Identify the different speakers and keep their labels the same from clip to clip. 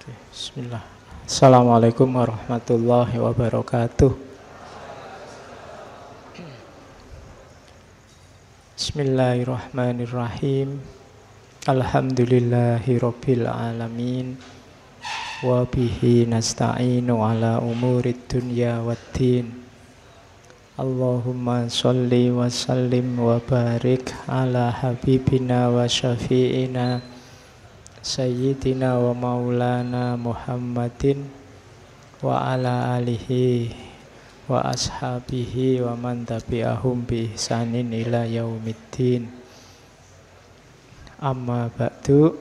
Speaker 1: Bismillah. Assalamualaikum warahmatullahi wabarakatuh. Bismillahirrahmanirrahim. Alhamdulillahirabbil alamin. Wa bihi nasta'inu ala umurid dunya waddin. Allahumma sholli wa sallim wa barik ala habibina wa syafi'ina Sayyidina wa maulana Muhammadin wa ala alihi wa ashabihi wa man tabi'ahum bi ihsanin ila yaumiddin. Amma ba'du.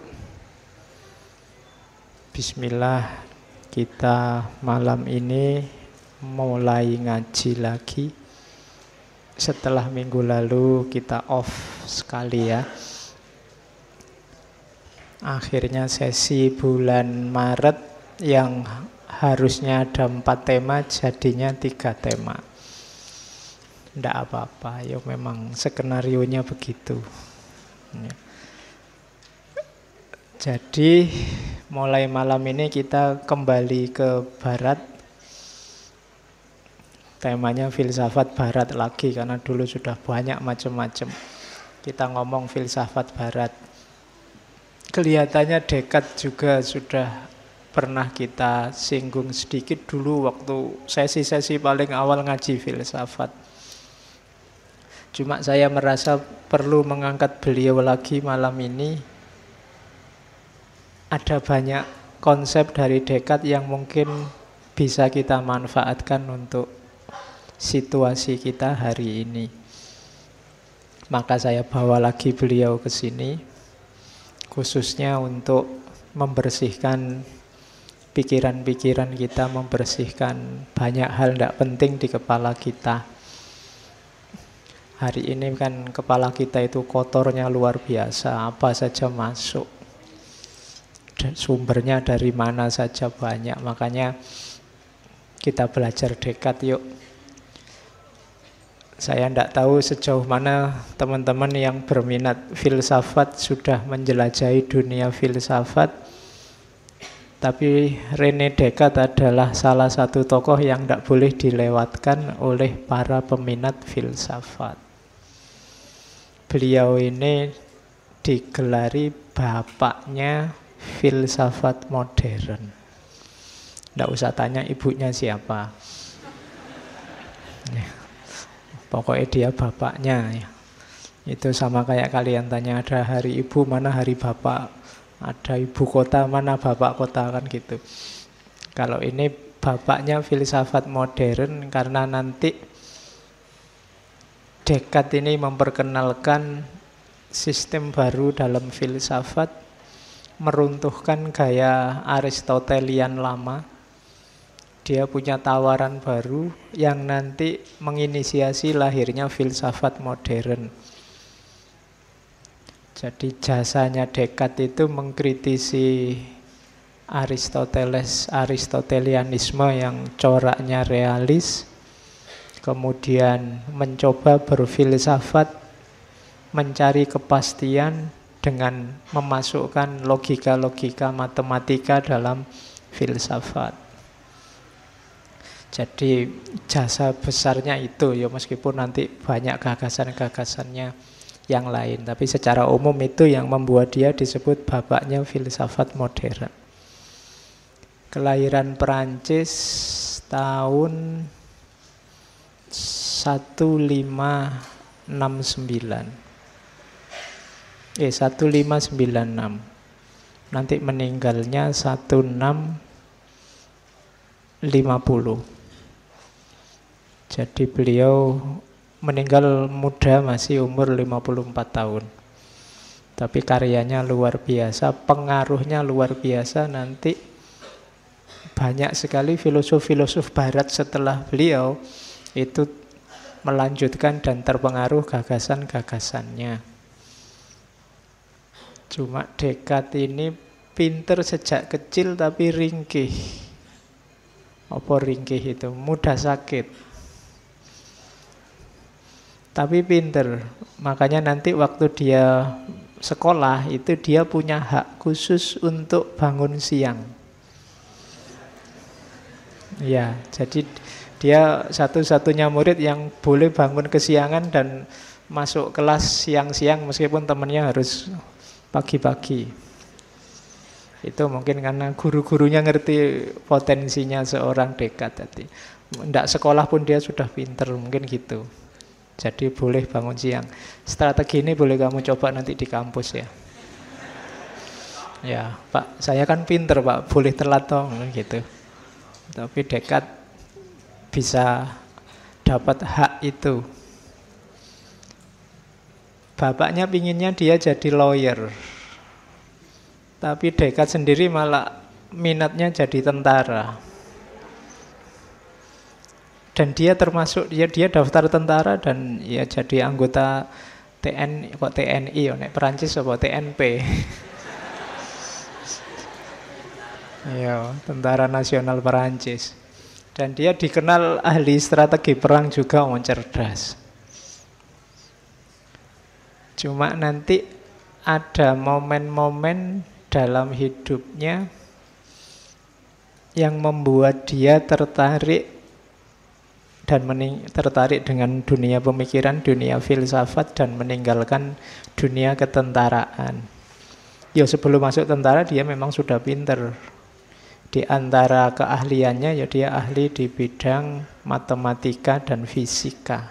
Speaker 1: Bismillah, kita malam ini mulai ngaji lagi. Setelah minggu lalu kita off sekali ya. Akhirnya sesi bulan Maret yang harusnya ada 4 tema jadinya 3 tema. Tidak apa-apa, ya memang skenarionya begitu. Jadi mulai malam ini kita kembali ke barat. Temanya filsafat barat lagi karena dulu sudah banyak macam-macam. Kita ngomong filsafat barat. Kelihatannya Descartes juga sudah pernah kita singgung sedikit dulu waktu sesi-sesi paling awal ngaji filsafat. Cuma saya merasa perlu mengangkat beliau lagi malam ini. Ada banyak konsep dari Descartes yang mungkin bisa kita manfaatkan untuk situasi kita hari ini. Maka saya bawa lagi beliau ke sini. Khususnya untuk membersihkan pikiran-pikiran kita, membersihkan banyak hal tidak penting di kepala kita. Hari ini kan kepala kita itu kotornya luar biasa, apa saja masuk. Sumbernya dari mana saja banyak, makanya kita belajar Descartes yuk. Saya tidak tahu sejauh mana teman-teman yang berminat filsafat sudah menjelajahi dunia filsafat. Tapi René Descartes adalah salah satu tokoh yang tidak boleh dilewatkan oleh para peminat filsafat. Beliau ini digelari bapaknya filsafat modern. Tidak usah tanya ibunya siapa. Pokoknya dia bapaknya ya. Itu sama kayak kalian tanya ada hari ibu mana hari bapak, ada ibu kota mana bapak kota, kan gitu. Kalau ini bapaknya filsafat modern karena nanti Descartes ini memperkenalkan sistem baru dalam filsafat, meruntuhkan gaya Aristotelian lama. Dia punya tawaran baru yang nanti menginisiasi lahirnya filsafat modern. Jadi jasanya Descartes itu mengkritisi Aristotelianisme yang coraknya realis, kemudian mencoba berfilsafat, mencari kepastian dengan memasukkan logika-logika matematika dalam filsafat. Jadi jasa besarnya itu ya, meskipun nanti banyak gagasan-gagasannya yang lain, tapi secara umum itu yang membuat dia disebut bapaknya filsafat modern. Kelahiran Perancis tahun 1596. Nanti meninggalnya 1650. Jadi beliau meninggal muda, masih umur 54 tahun. Tapi karyanya luar biasa, pengaruhnya luar biasa. Nanti banyak sekali filosof-filosof barat setelah beliau itu melanjutkan dan terpengaruh gagasan-gagasannya. Cuma Descartes ini pinter sejak kecil tapi ringkih. Apa ringkih itu? Mudah sakit. Tapi pinter, makanya nanti waktu dia sekolah itu dia punya hak khusus untuk bangun siang. Ya, jadi dia satu-satunya murid yang boleh bangun kesiangan dan masuk kelas siang-siang meskipun temannya harus pagi-pagi. Itu mungkin karena guru-gurunya ngerti potensinya seorang Descartes tadi. Nggak sekolah pun dia sudah pinter, mungkin gitu. Jadi boleh bangun siang. Strategi ini boleh kamu coba nanti di kampus ya. Ya, Pak, saya kan pinter Pak, boleh telat toh, gitu. Tapi Descartes bisa dapat hak itu. Bapaknya pinginnya dia jadi lawyer. Tapi Descartes sendiri malah minatnya jadi tentara. Dan dia termasuk dia daftar tentara dan ya jadi anggota TNI ya, nek Perancis apa TNP. Ya, Tentara Nasional Perancis. Dan dia dikenal ahli strategi perang juga, cerdas. Cuma nanti ada momen-momen dalam hidupnya yang membuat dia tertarik tertarik dengan dunia pemikiran, dunia filsafat, dan meninggalkan dunia ketentaraan. Ya sebelum masuk tentara dia memang sudah pinter. Di antara keahliannya ya dia ahli di bidang matematika dan fisika.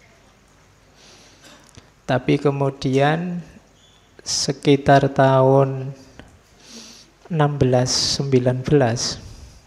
Speaker 1: Tapi kemudian sekitar tahun 1619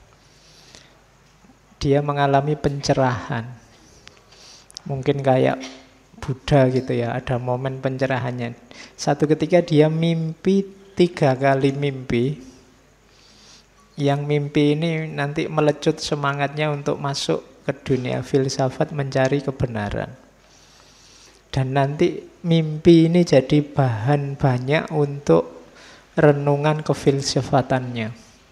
Speaker 1: dia mengalami pencerahan. Mungkin kayak Buddha gitu ya, ada momen pencerahannya. Satu ketika dia mimpi 3 kali mimpi. Yang mimpi ini nanti melecut semangatnya untuk masuk ke dunia filsafat mencari kebenaran. Dan nanti mimpi ini jadi bahan banyak untuk renungan kefilsafatannya.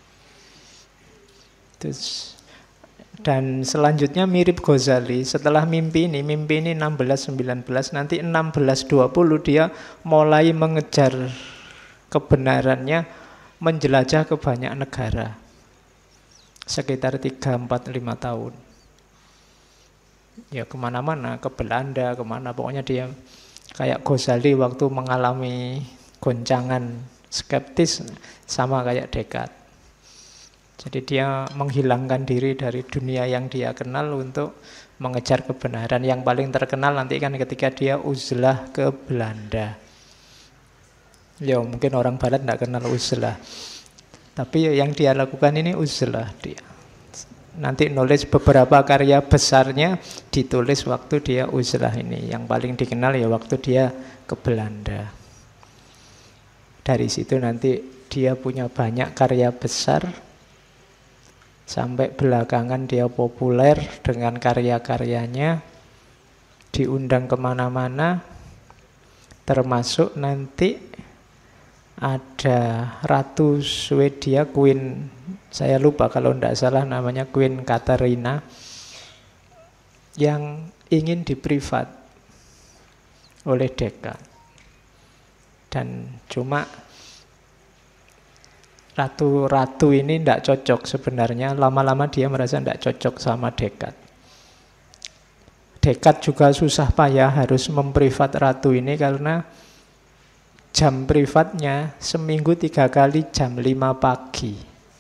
Speaker 1: Dan selanjutnya mirip Ghazali. Setelah mimpi ini 1619, nanti 1620 dia mulai mengejar kebenarannya, menjelajah ke banyak negara. Sekitar 3, 4, 5 tahun. Ya kemana-mana, ke Belanda, kemana. Pokoknya dia kayak Ghazali waktu mengalami goncangan skeptis, sama kayak Descartes. Jadi dia menghilangkan diri dari dunia yang dia kenal untuk mengejar kebenaran. Yang paling terkenal nanti kan ketika dia uzlah ke Belanda. Ya mungkin orang barat tidak kenal uzlah. Tapi yang dia lakukan ini uzlah dia. Nanti nulis beberapa karya besarnya ditulis waktu dia uzlah ini. Yang paling dikenal ya waktu dia ke Belanda. Dari situ nanti dia punya banyak karya besar. Sampai belakangan dia populer dengan karya-karyanya. Diundang kemana-mana. Termasuk nanti ada Ratu Swedia, Queen, saya lupa kalau tidak salah namanya Queen Katarina, yang ingin diprivat oleh Descartes. Dan cuma ratu ini tidak cocok sebenarnya. Lama-lama dia merasa tidak cocok sama Descartes. Descartes juga susah payah harus memprivat ratu ini karena jam privatnya seminggu 3 kali jam 5 pagi.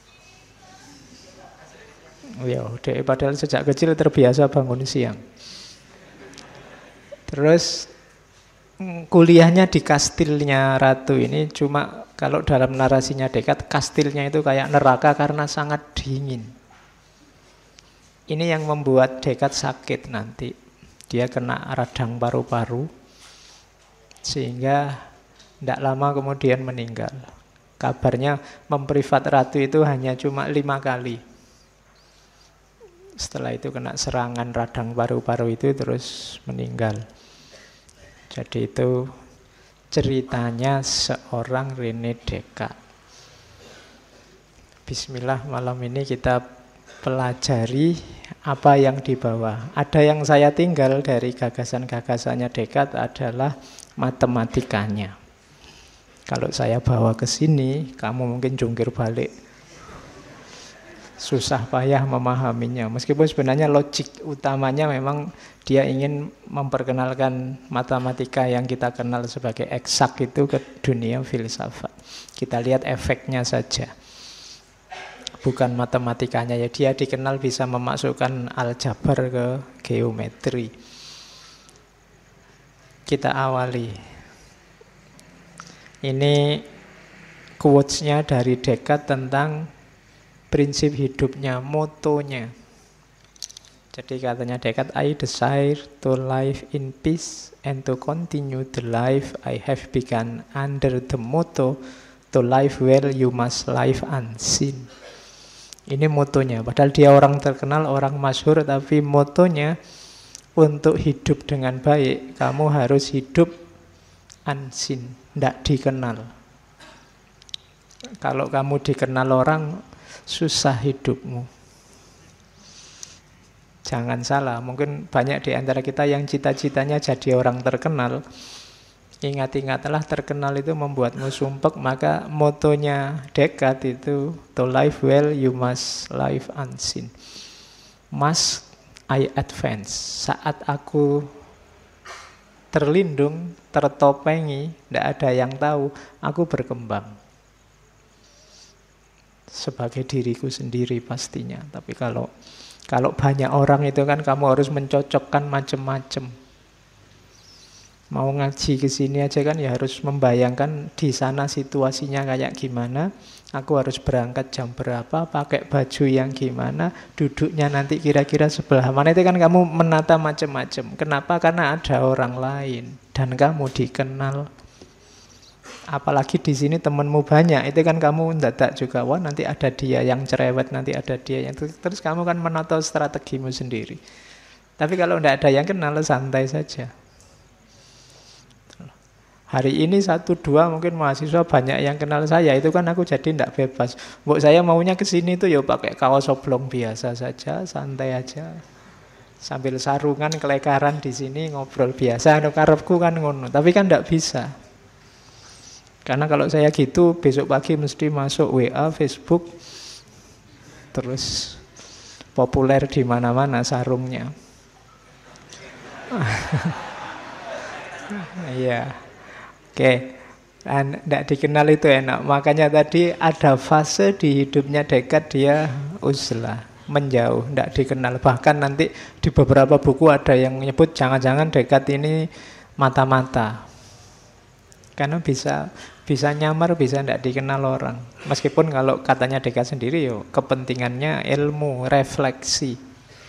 Speaker 1: Ya, padahal sejak kecil terbiasa bangun siang. Terus kuliahnya di kastilnya ratu ini, cuma kalau dalam narasinya Descartes, kastilnya itu kayak neraka karena sangat dingin. Ini yang membuat Descartes sakit nanti. Dia kena radang paru-paru, sehingga tidak lama kemudian meninggal. Kabarnya memprivat ratu itu hanya cuma 5 kali. Setelah itu kena serangan radang paru-paru itu terus meninggal. Jadi itu ceritanya seorang René Descartes. Bismillah, malam ini kita pelajari apa yang dibawa. Ada yang saya tinggal dari gagasan-gagasannya Descartes adalah matematikanya. Kalau saya bawa ke sini, kamu mungkin jungkir balik. susah payah memahaminya. Meskipun sebenarnya logik utamanya memang dia ingin memperkenalkan matematika yang kita kenal sebagai eksak itu ke dunia filsafat. Kita lihat efeknya saja. Bukan matematikanya ya, dia dikenal bisa memasukkan aljabar ke geometri. Kita awali. Ini quotes-nya dari Descartes tentang prinsip hidupnya, motonya. Jadi katanya Descartes, I desire to live in peace and to continue the life I have begun under the motto, to live well you must live unseen. Ini motonya, padahal dia orang terkenal, orang masyhur, tapi motonya untuk hidup dengan baik, kamu harus hidup unseen, tidak dikenal. Kalau kamu dikenal orang, susah hidupmu. Jangan salah, mungkin banyak di antara kita yang cita-citanya jadi orang terkenal. Ingat-ingatlah, terkenal itu membuatmu sumpek, maka motonya Descartes itu, to live well you must live unseen. Must I advance. Saat aku terlindung, tertopengi, tidak ada yang tahu, aku berkembang. Sebagai diriku sendiri pastinya. Tapi kalau banyak orang itu kan kamu harus mencocokkan macam-macam. Mau ngaji ke sini aja kan ya harus membayangkan di sana situasinya kayak gimana. Aku harus berangkat jam berapa, pakai baju yang gimana, duduknya nanti kira-kira sebelah mana. Itu kan kamu menata macam-macam. Kenapa? Karena ada orang lain dan kamu dikenal. Apalagi di sini temanmu banyak, itu kan kamu mendadak juga, wah nanti ada dia yang cerewet, nanti ada dia yang... Terus kamu kan menata strategimu sendiri. Tapi kalau tidak ada yang kenal, santai saja. Hari ini 1-2 mungkin mahasiswa banyak yang kenal saya, itu kan aku jadi tidak bebas. Mbok saya maunya ke sini tuh ya pakai kaos oblong biasa saja, santai aja. Sambil sarungan, kelekaran di sini, ngobrol biasa, karepku kan ngono. Tapi kan tidak bisa. Karena kalau saya gitu, besok pagi mesti masuk WA, Facebook, terus populer di mana-mana sarungnya. Iya, oke. Dan tidak dikenal itu enak. Makanya tadi ada fase di hidupnya Descartes dia uzlah, menjauh, tidak dikenal. Bahkan nanti di beberapa buku ada yang menyebut jangan-jangan Descartes ini mata-mata. Karena bisa nyamar, bisa tidak dikenal orang. Meskipun kalau katanya Descartes sendiri, yo kepentingannya ilmu, refleksi.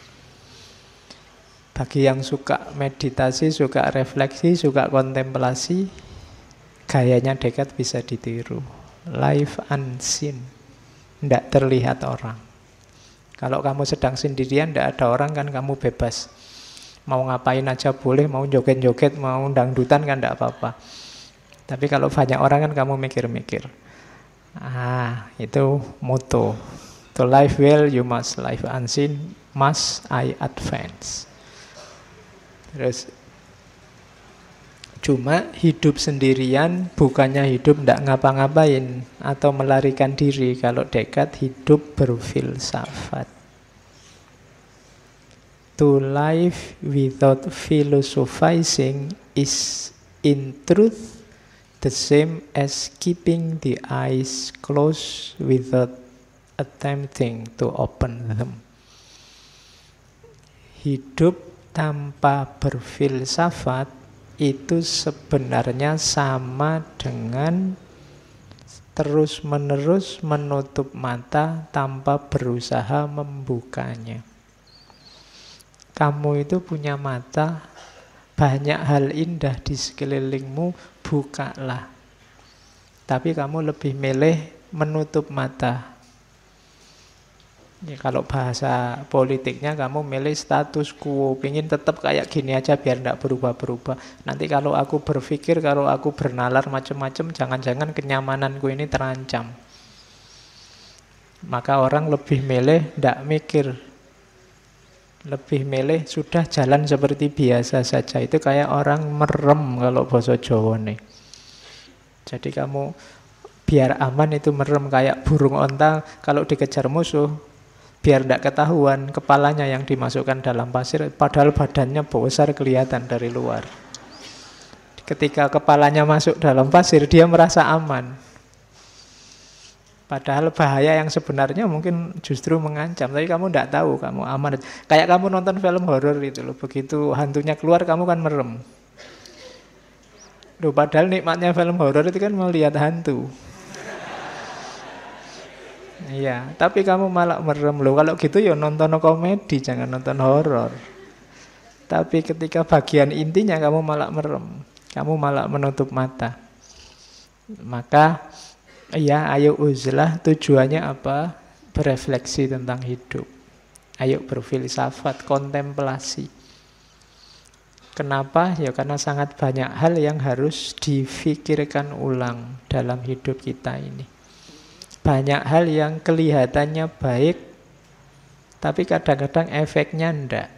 Speaker 1: Bagi yang suka meditasi, suka refleksi, suka kontemplasi, gayanya Descartes bisa ditiru. Life unseen, tidak terlihat orang. Kalau kamu sedang sendirian, tidak ada orang kan kamu bebas. Mau ngapain aja boleh, mau joget-joget, mau dangdutan kan tidak apa-apa. Tapi kalau banyak orang kan kamu mikir-mikir. Itu moto. To live well you must live unseen, must I advance. Terus cuma hidup sendirian bukannya hidup tidak ngapa-ngapain atau melarikan diri. Kalau Descartes hidup berfilsafat. To live without philosophizing is in truth the same as keeping the eyes closed without attempting to open them. Hidup tanpa berfilsafat itu sebenarnya sama dengan terus-menerus menutup mata tanpa berusaha membukanya. Kamu itu punya mata, banyak hal indah di sekelilingmu, bukalah. Tapi kamu lebih milih menutup mata. Ya, kalau bahasa politiknya kamu milih status quo, pingin tetap kayak gini aja biar tidak berubah-berubah. Nanti kalau aku berpikir, kalau aku bernalar macam-macam, jangan-jangan kenyamananku ini terancam. Maka orang lebih milih tidak mikir. Lebih milih sudah jalan seperti biasa saja. Itu kayak orang merem kalau bahasa Jawa nih. Jadi kamu biar aman itu merem kayak burung onta kalau dikejar musuh. biar tidak ketahuan kepalanya yang dimasukkan dalam pasir, padahal badannya besar kelihatan dari luar. Ketika kepalanya masuk dalam pasir, dia merasa aman. Padahal bahaya yang sebenarnya mungkin justru mengancam. Tapi kamu tidak tahu, kamu aman. Kayak kamu nonton film horor itu loh. Begitu hantunya keluar, kamu kan merem. Loh, padahal nikmatnya film horor itu kan melihat hantu. Iya, tapi kamu malah merem loh. Kalau gitu ya nonton komedi, jangan nonton horor. Tapi ketika bagian intinya kamu malah merem, kamu malah menutup mata. Maka ya, ayo uzlah, tujuannya apa? Berefleksi tentang hidup. Ayo berfilsafat, kontemplasi. Kenapa? Ya karena sangat banyak hal yang harus difikirkan ulang dalam hidup kita ini. Banyak hal yang kelihatannya baik, tapi kadang-kadang efeknya enggak.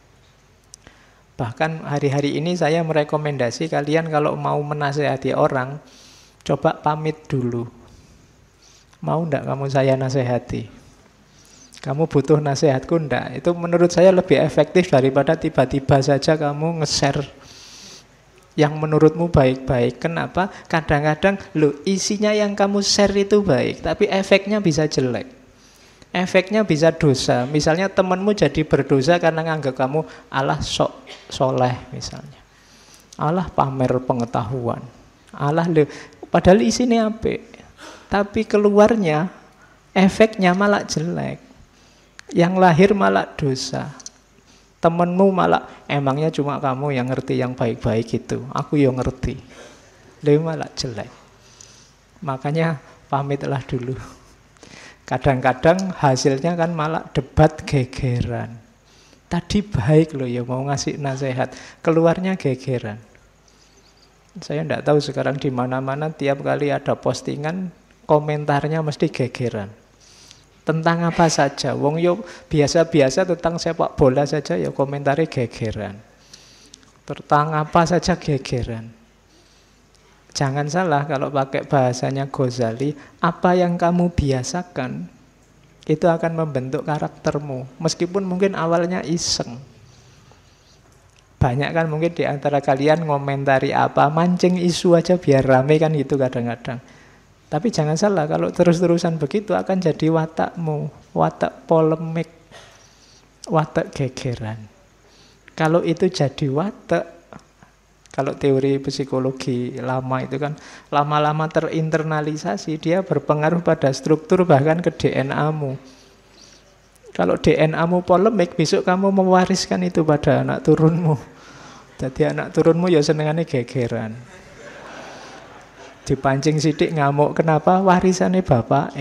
Speaker 1: Bahkan hari-hari ini saya merekomendasi kalian kalau mau menasehati orang, coba pamit dulu. Mau enggak kamu saya nasehati? Kamu butuh nasihatku enggak? Itu menurut saya lebih efektif daripada tiba-tiba saja kamu nge-share yang menurutmu baik-baik. Kenapa? Kadang-kadang isinya yang kamu share itu baik, tapi efeknya bisa jelek. Efeknya bisa dosa. Misalnya temanmu jadi berdosa karena nganggap kamu alah sok soleh misalnya. Alah pamer pengetahuan. Alah padahal isinya apik. Tapi keluarnya efeknya malah jelek. Yang lahir malah dosa. Temenmu malah, emangnya cuma kamu yang ngerti yang baik-baik itu. Aku yang ngerti. Dia malah jelek. Makanya pamitlah dulu. Kadang-kadang hasilnya kan malah debat gegeran. Tadi baik loh ya mau ngasih nasihat. Keluarnya gegeran. Saya tidak tahu sekarang di mana-mana tiap kali ada postingan, komentarnya mesti gegeran. Tentang apa saja, wong yo biasa-biasa tentang sepak bola saja ya komentari gegeran. Tentang apa saja gegeran. Jangan salah kalau pakai bahasanya Ghazali, apa yang kamu biasakan itu akan membentuk karaktermu. Meskipun mungkin awalnya iseng. Banyak kan mungkin di antara kalian ngomentari apa, mancing isu aja biar rame kan gitu kadang-kadang. Tapi jangan salah, kalau terus-terusan begitu akan jadi watakmu, watak polemik, watak gegeran. Kalau itu jadi watak, kalau teori psikologi lama itu kan lama-lama terinternalisasi, dia berpengaruh pada struktur bahkan ke DNA-mu. Kalau DNA-mu polemik, besok kamu mewariskan itu pada anak turunmu. Jadi anak turunmu ya senengannya gegeran. Dipancing sidik ngamuk, kenapa? Warisannya bapak.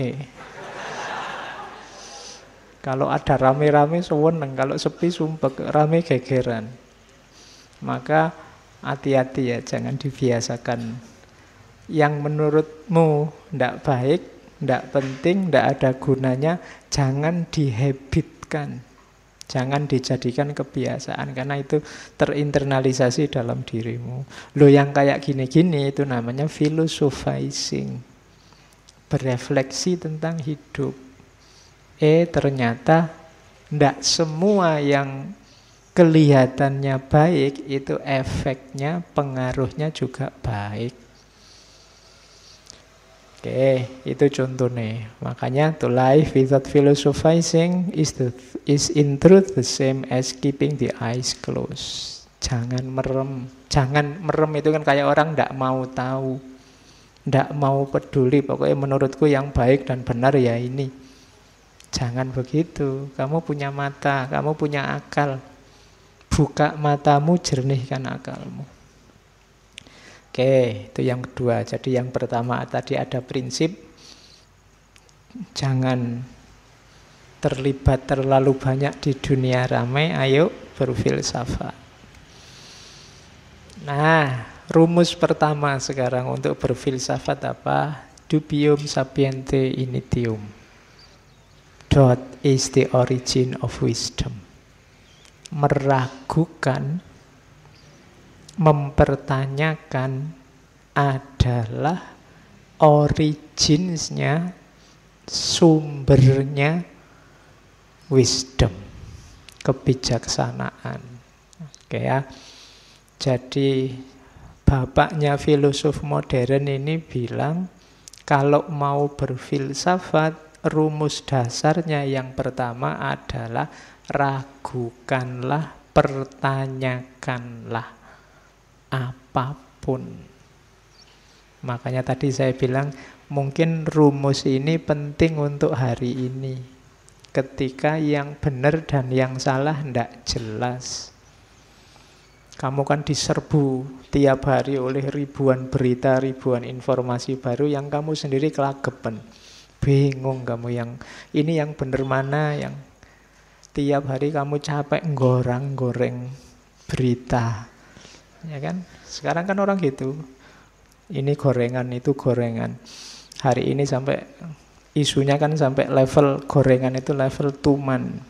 Speaker 1: Kalau ada rame-rame seneng, kalau sepi sumpek, rame gegeran. Maka hati-hati ya, jangan dibiasakan. Yang menurutmu tidak baik, tidak penting, tidak ada gunanya, jangan dihabitkan. Jangan dijadikan kebiasaan, karena itu terinternalisasi dalam dirimu. Loh yang kayak gini-gini itu namanya philosophizing. Berefleksi tentang hidup. Ternyata tidak semua yang kelihatannya baik itu efeknya, pengaruhnya juga baik. Oke, itu contohnya. Makanya to life without philosophizing is in truth the same as keeping the eyes closed. Jangan merem. Jangan merem itu kan kayak orang tidak mau tahu, tidak mau peduli. Pokoknya menurutku yang baik dan benar ya ini. Jangan begitu. Kamu punya mata, kamu punya akal. Buka matamu, jernihkan akalmu. Oke, itu yang kedua. Jadi yang pertama tadi ada prinsip jangan terlibat terlalu banyak di dunia ramai, ayo berfilsafat. Nah, rumus pertama sekarang untuk berfilsafat apa? Dubium sapiente initium. What is the origin of wisdom? Meragukan, mempertanyakan adalah originsnya, sumbernya wisdom, kebijaksanaan. Oke ya. Jadi bapaknya filosof modern ini bilang, kalau mau berfilsafat, rumus dasarnya yang pertama adalah ragukanlah, pertanyakanlah apapun. Makanya tadi saya bilang, mungkin rumus ini penting untuk hari ini. Ketika yang benar dan yang salah tidak jelas. Kamu kan diserbu tiap hari oleh ribuan berita, ribuan informasi baru yang kamu sendiri kelagepen. Bingung kamu yang ini yang benar mana, yang tiap hari kamu capek goreng berita. Ya kan? Sekarang kan orang gitu. Ini gorengan, itu gorengan. Hari ini sampai isunya kan sampai level gorengan itu level tuman.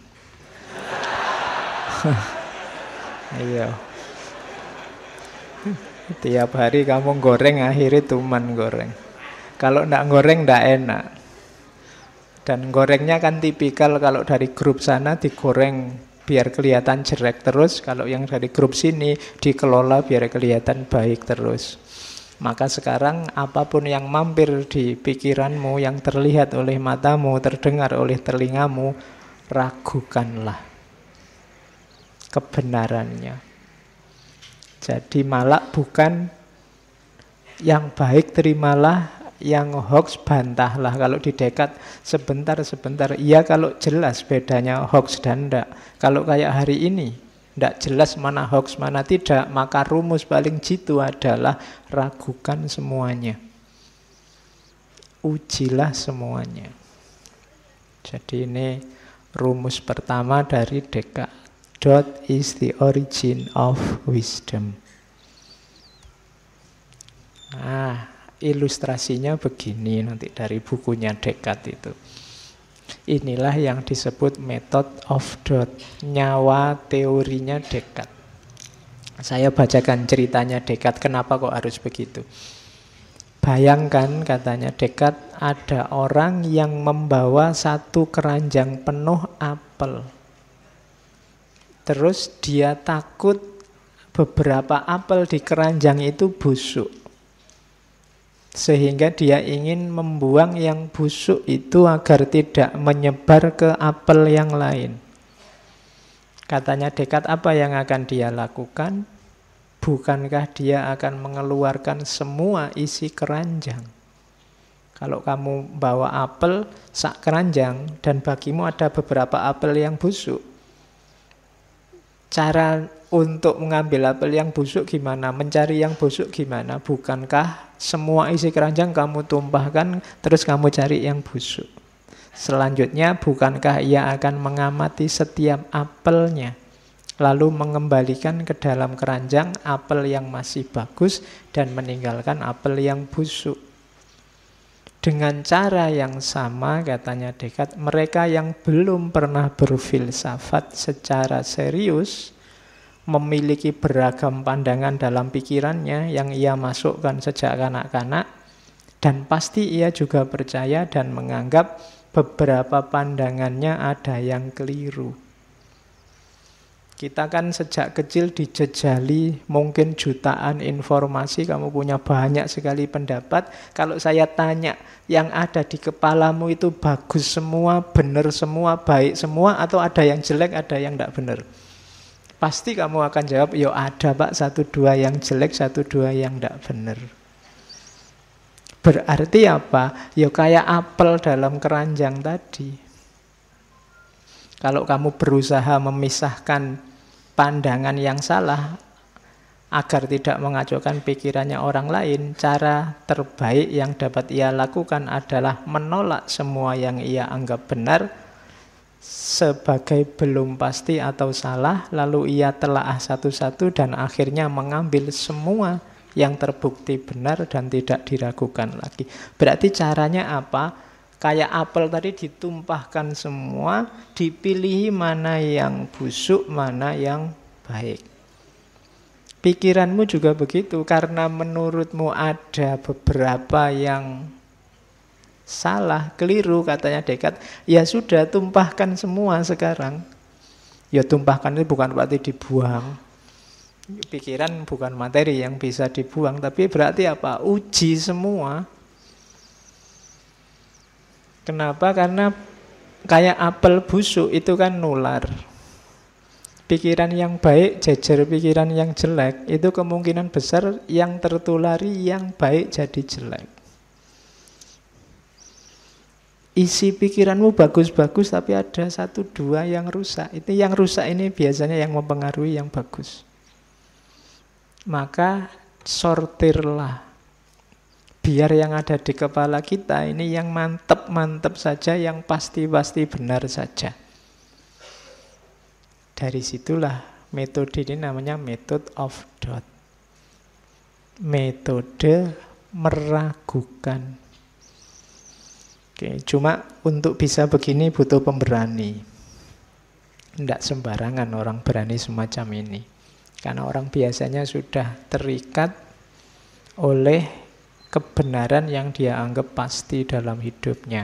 Speaker 1: Iya. Tiap hari kamu goreng, akhirnya tuman goreng. Kalau enggak goreng enggak enak. Dan gorengnya kan tipikal, kalau dari grup sana digoreng biar kelihatan jelek terus, kalau yang dari grup sini dikelola biar kelihatan baik terus. Maka sekarang apapun yang mampir di pikiranmu, yang terlihat oleh matamu, terdengar oleh telingamu, ragukanlah kebenarannya. Jadi malak bukan yang baik terimalah, yang hoax bantahlah. Kalau di Descartes sebentar, iya kalau jelas bedanya hoax dan enggak. Kalau kayak hari ini, enggak jelas mana hoax mana tidak, maka rumus paling jitu adalah ragukan semuanya. Ujilah semuanya. Jadi ini rumus pertama dari Descartes. Doubt is the origin of wisdom. Nah, ilustrasinya begini nanti dari bukunya Descartes itu. Inilah yang disebut method of doubt, nyawa teorinya Descartes. Saya bacakan ceritanya Descartes, kenapa kok harus begitu. Bayangkan, katanya Descartes, ada orang yang membawa satu keranjang penuh apel. Terus dia takut beberapa apel di keranjang itu busuk. Sehingga dia ingin membuang yang busuk itu agar tidak menyebar ke apel yang lain. Katanya Descartes, apa yang akan dia lakukan? Bukankah dia akan mengeluarkan semua isi keranjang? Kalau kamu bawa apel sak keranjang dan bagimu ada beberapa apel yang busuk, cara untuk mengambil apel yang busuk gimana? Mencari yang busuk gimana? Bukankah semua isi keranjang kamu tumpahkan, terus kamu cari yang busuk? Selanjutnya, bukankah ia akan mengamati setiap apelnya, lalu mengembalikan ke dalam keranjang apel yang masih bagus dan meninggalkan apel yang busuk? Dengan cara yang sama, katanya Descartes, mereka yang belum pernah berfilsafat secara serius, memiliki beragam pandangan dalam pikirannya yang ia masukkan sejak kanak-kanak, dan pasti ia juga percaya dan menganggap beberapa pandangannya ada yang keliru. Kita kan sejak kecil dijejali mungkin jutaan informasi, kamu punya banyak sekali pendapat. Kalau saya tanya, yang ada di kepalamu itu bagus semua, benar semua, baik semua, atau ada yang jelek, ada yang tidak benar? Pasti kamu akan jawab, ya ada Pak, 1-2 yang jelek, 1-2 yang tidak benar. Berarti apa? Ya kayak apel dalam keranjang tadi. Kalau kamu berusaha memisahkan pandangan yang salah agar tidak mengacaukan pikirannya orang lain, cara terbaik yang dapat ia lakukan adalah menolak semua yang ia anggap benar sebagai belum pasti atau salah, lalu ia telaah satu-satu dan akhirnya mengambil semua yang terbukti benar dan tidak diragukan lagi. Berarti caranya apa? Kayak apel tadi ditumpahkan semua, dipilih mana yang busuk, mana yang baik. Pikiranmu juga begitu, karena menurutmu ada beberapa yang Salah, keliru katanya Descartes. Ya sudah, tumpahkan semua sekarang. Ya tumpahkan itu bukan berarti dibuang. Pikiran bukan materi yang bisa dibuang, tapi berarti apa? Uji semua. Kenapa? Karena kayak apel busuk itu kan nular. Pikiran yang baik jejer pikiran yang jelek, itu kemungkinan besar yang tertulari yang baik jadi jelek. Isi pikiranmu bagus-bagus tapi ada 1-2 yang rusak. Itu yang rusak ini biasanya yang mempengaruhi yang bagus. Maka sortirlah. Biar yang ada di kepala kita ini yang mantep-mantep saja, yang pasti-pasti benar saja. Dari situlah metode ini namanya method of doubt. Metode meragukan. Oke, cuma untuk bisa begini butuh pemberani. Tidak sembarangan orang berani semacam ini. Karena orang biasanya sudah terikat oleh kebenaran yang dia anggap pasti dalam hidupnya.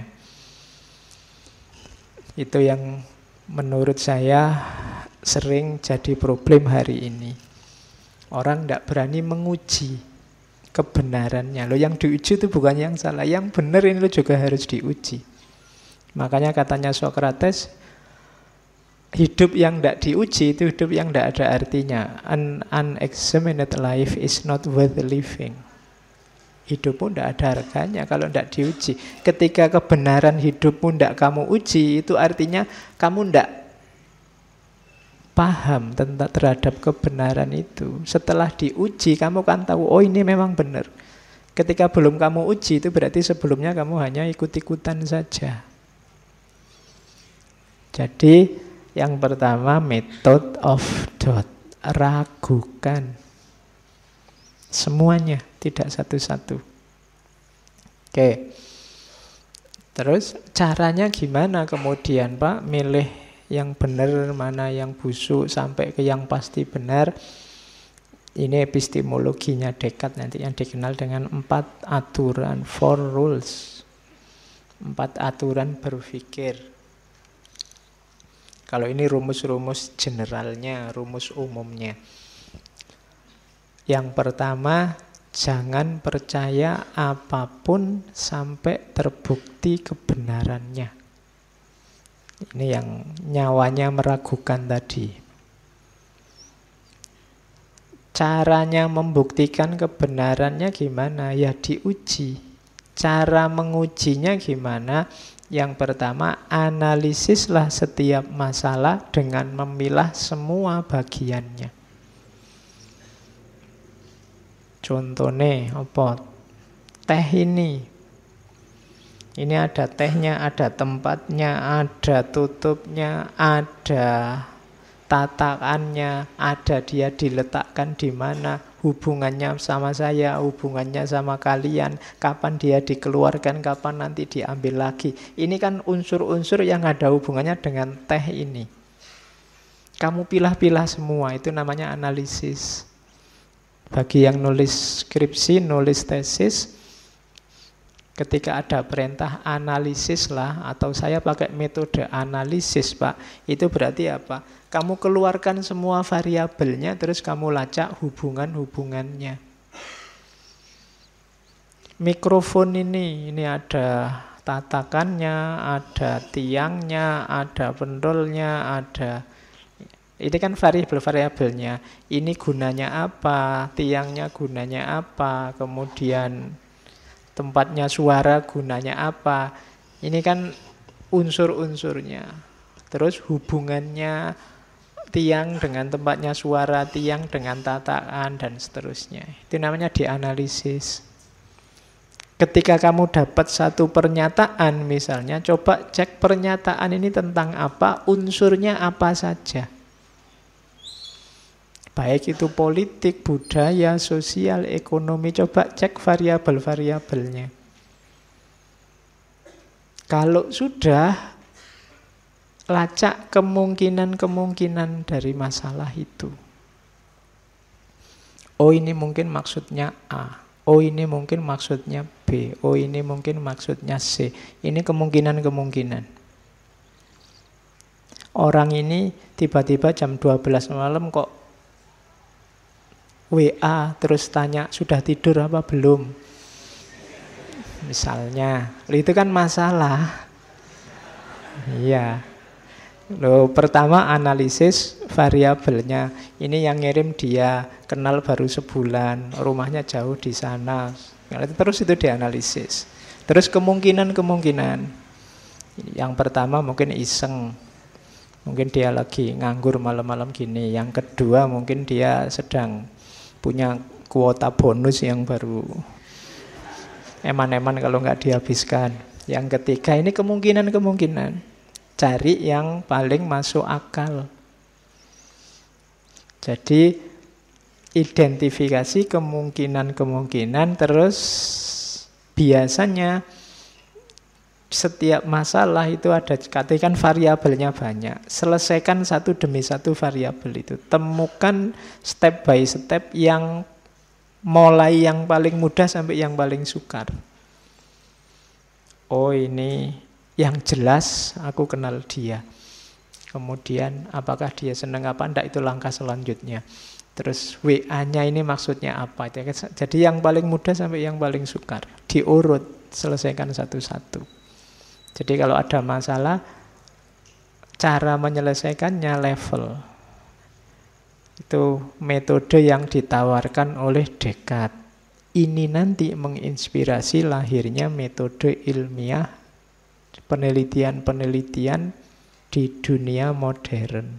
Speaker 1: Itu yang menurut saya sering jadi problem hari ini. Orang tidak berani menguji kebenarannya. Loh, yang diuji itu bukan yang salah, yang benar ini lo juga harus diuji. Makanya katanya Socrates, hidup yang tidak diuji itu hidup yang tidak ada artinya. An unexamined life is not worth living. Hidupmu tidak ada harganya kalau tidak diuji. Ketika kebenaran hidupmu tidak kamu uji, itu artinya kamu tidak paham tentang terhadap kebenaran itu. Setelah diuji, kamu kan tahu, oh ini memang benar. Ketika belum kamu uji, itu berarti sebelumnya kamu hanya ikut-ikutan saja. Jadi, yang pertama, method of doubt. Ragukan. Semuanya, tidak satu-satu. Oke. Terus, caranya gimana kemudian, Pak? Milih yang benar, mana yang busuk, sampai ke yang pasti benar. Ini epistemologinya Descartes nanti yang dikenal dengan 4 aturan, 4 rules. 4 aturan berpikir. Kalau ini rumus-rumus generalnya, rumus umumnya. Yang pertama, jangan percaya apapun sampai terbukti kebenarannya. Ini yang nyawanya meragukan tadi. Caranya membuktikan kebenarannya gimana? Ya diuji. Cara mengujinya gimana? Yang pertama, analisislah setiap masalah dengan memilah semua bagiannya. Contohnya apa? Teh ini ada tehnya, ada tempatnya, ada tutupnya, ada tatakannya, ada dia diletakkan di mana, hubungannya sama saya, hubungannya sama kalian, kapan dia dikeluarkan, kapan nanti diambil lagi. Ini kan unsur-unsur yang ada hubungannya dengan teh ini. Kamu pilah-pilah semua, itu namanya analisis. Bagi yang nulis skripsi, nulis tesis, ketika ada perintah analisis lah, atau saya pakai metode analisis, Pak, itu berarti apa? Kamu keluarkan semua variabelnya, terus kamu lacak hubungan-hubungannya. Mikrofon ini ada tatakannya, ada tiangnya, ada pendolnya, ada... Ini kan variabel-variabelnya. Ini gunanya apa, tiangnya gunanya apa, kemudian tempatnya suara gunanya apa. Ini kan unsur-unsurnya. Terus hubungannya tiang dengan tempatnya suara, tiang dengan tatakan, dan seterusnya. Itu namanya dianalisis. Ketika kamu dapat satu pernyataan misalnya, coba cek pernyataan ini tentang apa, unsurnya apa saja. Baik itu politik, budaya, sosial, ekonomi, coba cek variabel-variabelnya. Kalau sudah, lacak kemungkinan-kemungkinan dari masalah itu. Oh, ini mungkin maksudnya A. Oh ini mungkin maksudnya B, oh ini mungkin maksudnya C. Ini kemungkinan-kemungkinan. Orang ini tiba-tiba jam 12 malam kok WA terus tanya sudah tidur apa belum. Misalnya, itu kan masalah. Iya. Loh, pertama analisis variabelnya. Ini yang ngirim dia, kenal baru sebulan, rumahnya jauh di sana. Terus itu dianalisis. Terus kemungkinan-kemungkinan. Yang pertama mungkin iseng. Mungkin dia lagi nganggur malam-malam gini. Yang kedua mungkin dia sedang punya kuota bonus yang baru eman-eman kalau nggak dihabiskan. Yang ketiga ini kemungkinan-kemungkinan. Cari yang paling masuk akal. Jadi identifikasi kemungkinan-kemungkinan, terus biasanya setiap masalah itu ada, katakan variabelnya banyak. Selesaikan satu demi satu variabel itu. Temukan step by step yang mulai yang paling mudah sampai yang paling sukar. Oh ini yang jelas aku kenal dia. Kemudian apakah dia senang apa enggak, itu langkah selanjutnya. Terus WA-nya ini maksudnya apa. Jadi yang paling mudah sampai yang paling sukar. Diurut, selesaikan satu-satu. Jadi kalau ada masalah, cara menyelesaikannya level. Itu metode yang ditawarkan oleh Descartes. Ini nanti menginspirasi lahirnya metode ilmiah, penelitian-penelitian di dunia modern.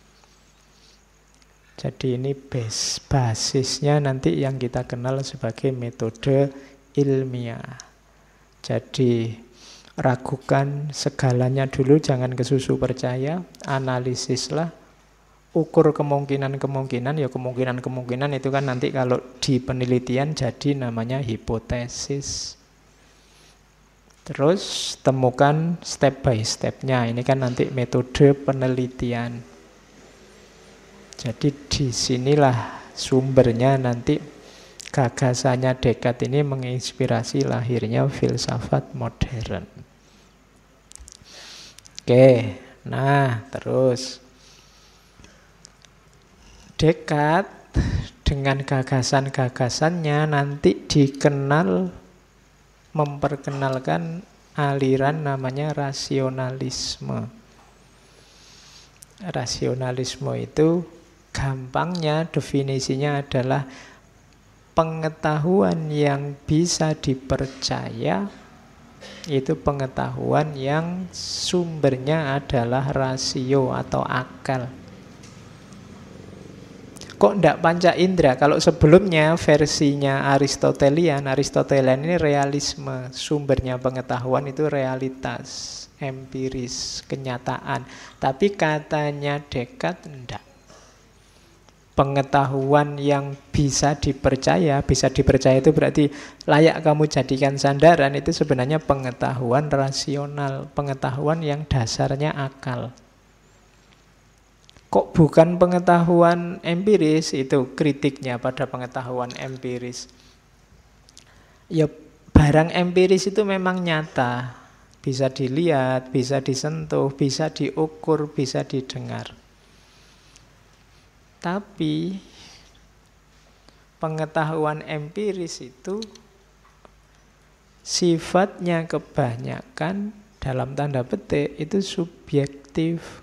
Speaker 1: Jadi ini basisnya nanti yang kita kenal sebagai metode ilmiah. Jadi ragukan segalanya dulu, jangan kesusu percaya, analisislah, ukur kemungkinan-kemungkinan. Ya kemungkinan-kemungkinan itu kan nanti kalau di penelitian jadi namanya hipotesis. Terus temukan step by step-nya. Ini kan nanti metode penelitian. Jadi disinilah sumbernya nanti gagasannya Descartes ini menginspirasi lahirnya filsafat modern. Oke, nah terus Descartes dengan gagasan-gagasannya nanti dikenal, memperkenalkan aliran namanya rasionalisme. Rasionalisme itu gampangnya definisinya adalah pengetahuan yang bisa dipercaya, itu pengetahuan yang sumbernya adalah rasio atau akal. Kok ndak panca indera? Kalau sebelumnya versinya Aristotelian ini realisme. Sumbernya pengetahuan itu realitas, empiris, kenyataan. Tapi katanya Descartes enggak. Pengetahuan yang bisa dipercaya itu berarti layak kamu jadikan sandaran, itu sebenarnya pengetahuan rasional, pengetahuan yang dasarnya akal. Kok bukan pengetahuan empiris? Itu kritiknya pada pengetahuan empiris. Ya barang empiris itu memang nyata, bisa dilihat, bisa disentuh, bisa diukur, bisa didengar. Tapi pengetahuan empiris itu sifatnya kebanyakan dalam tanda petik itu subjektif.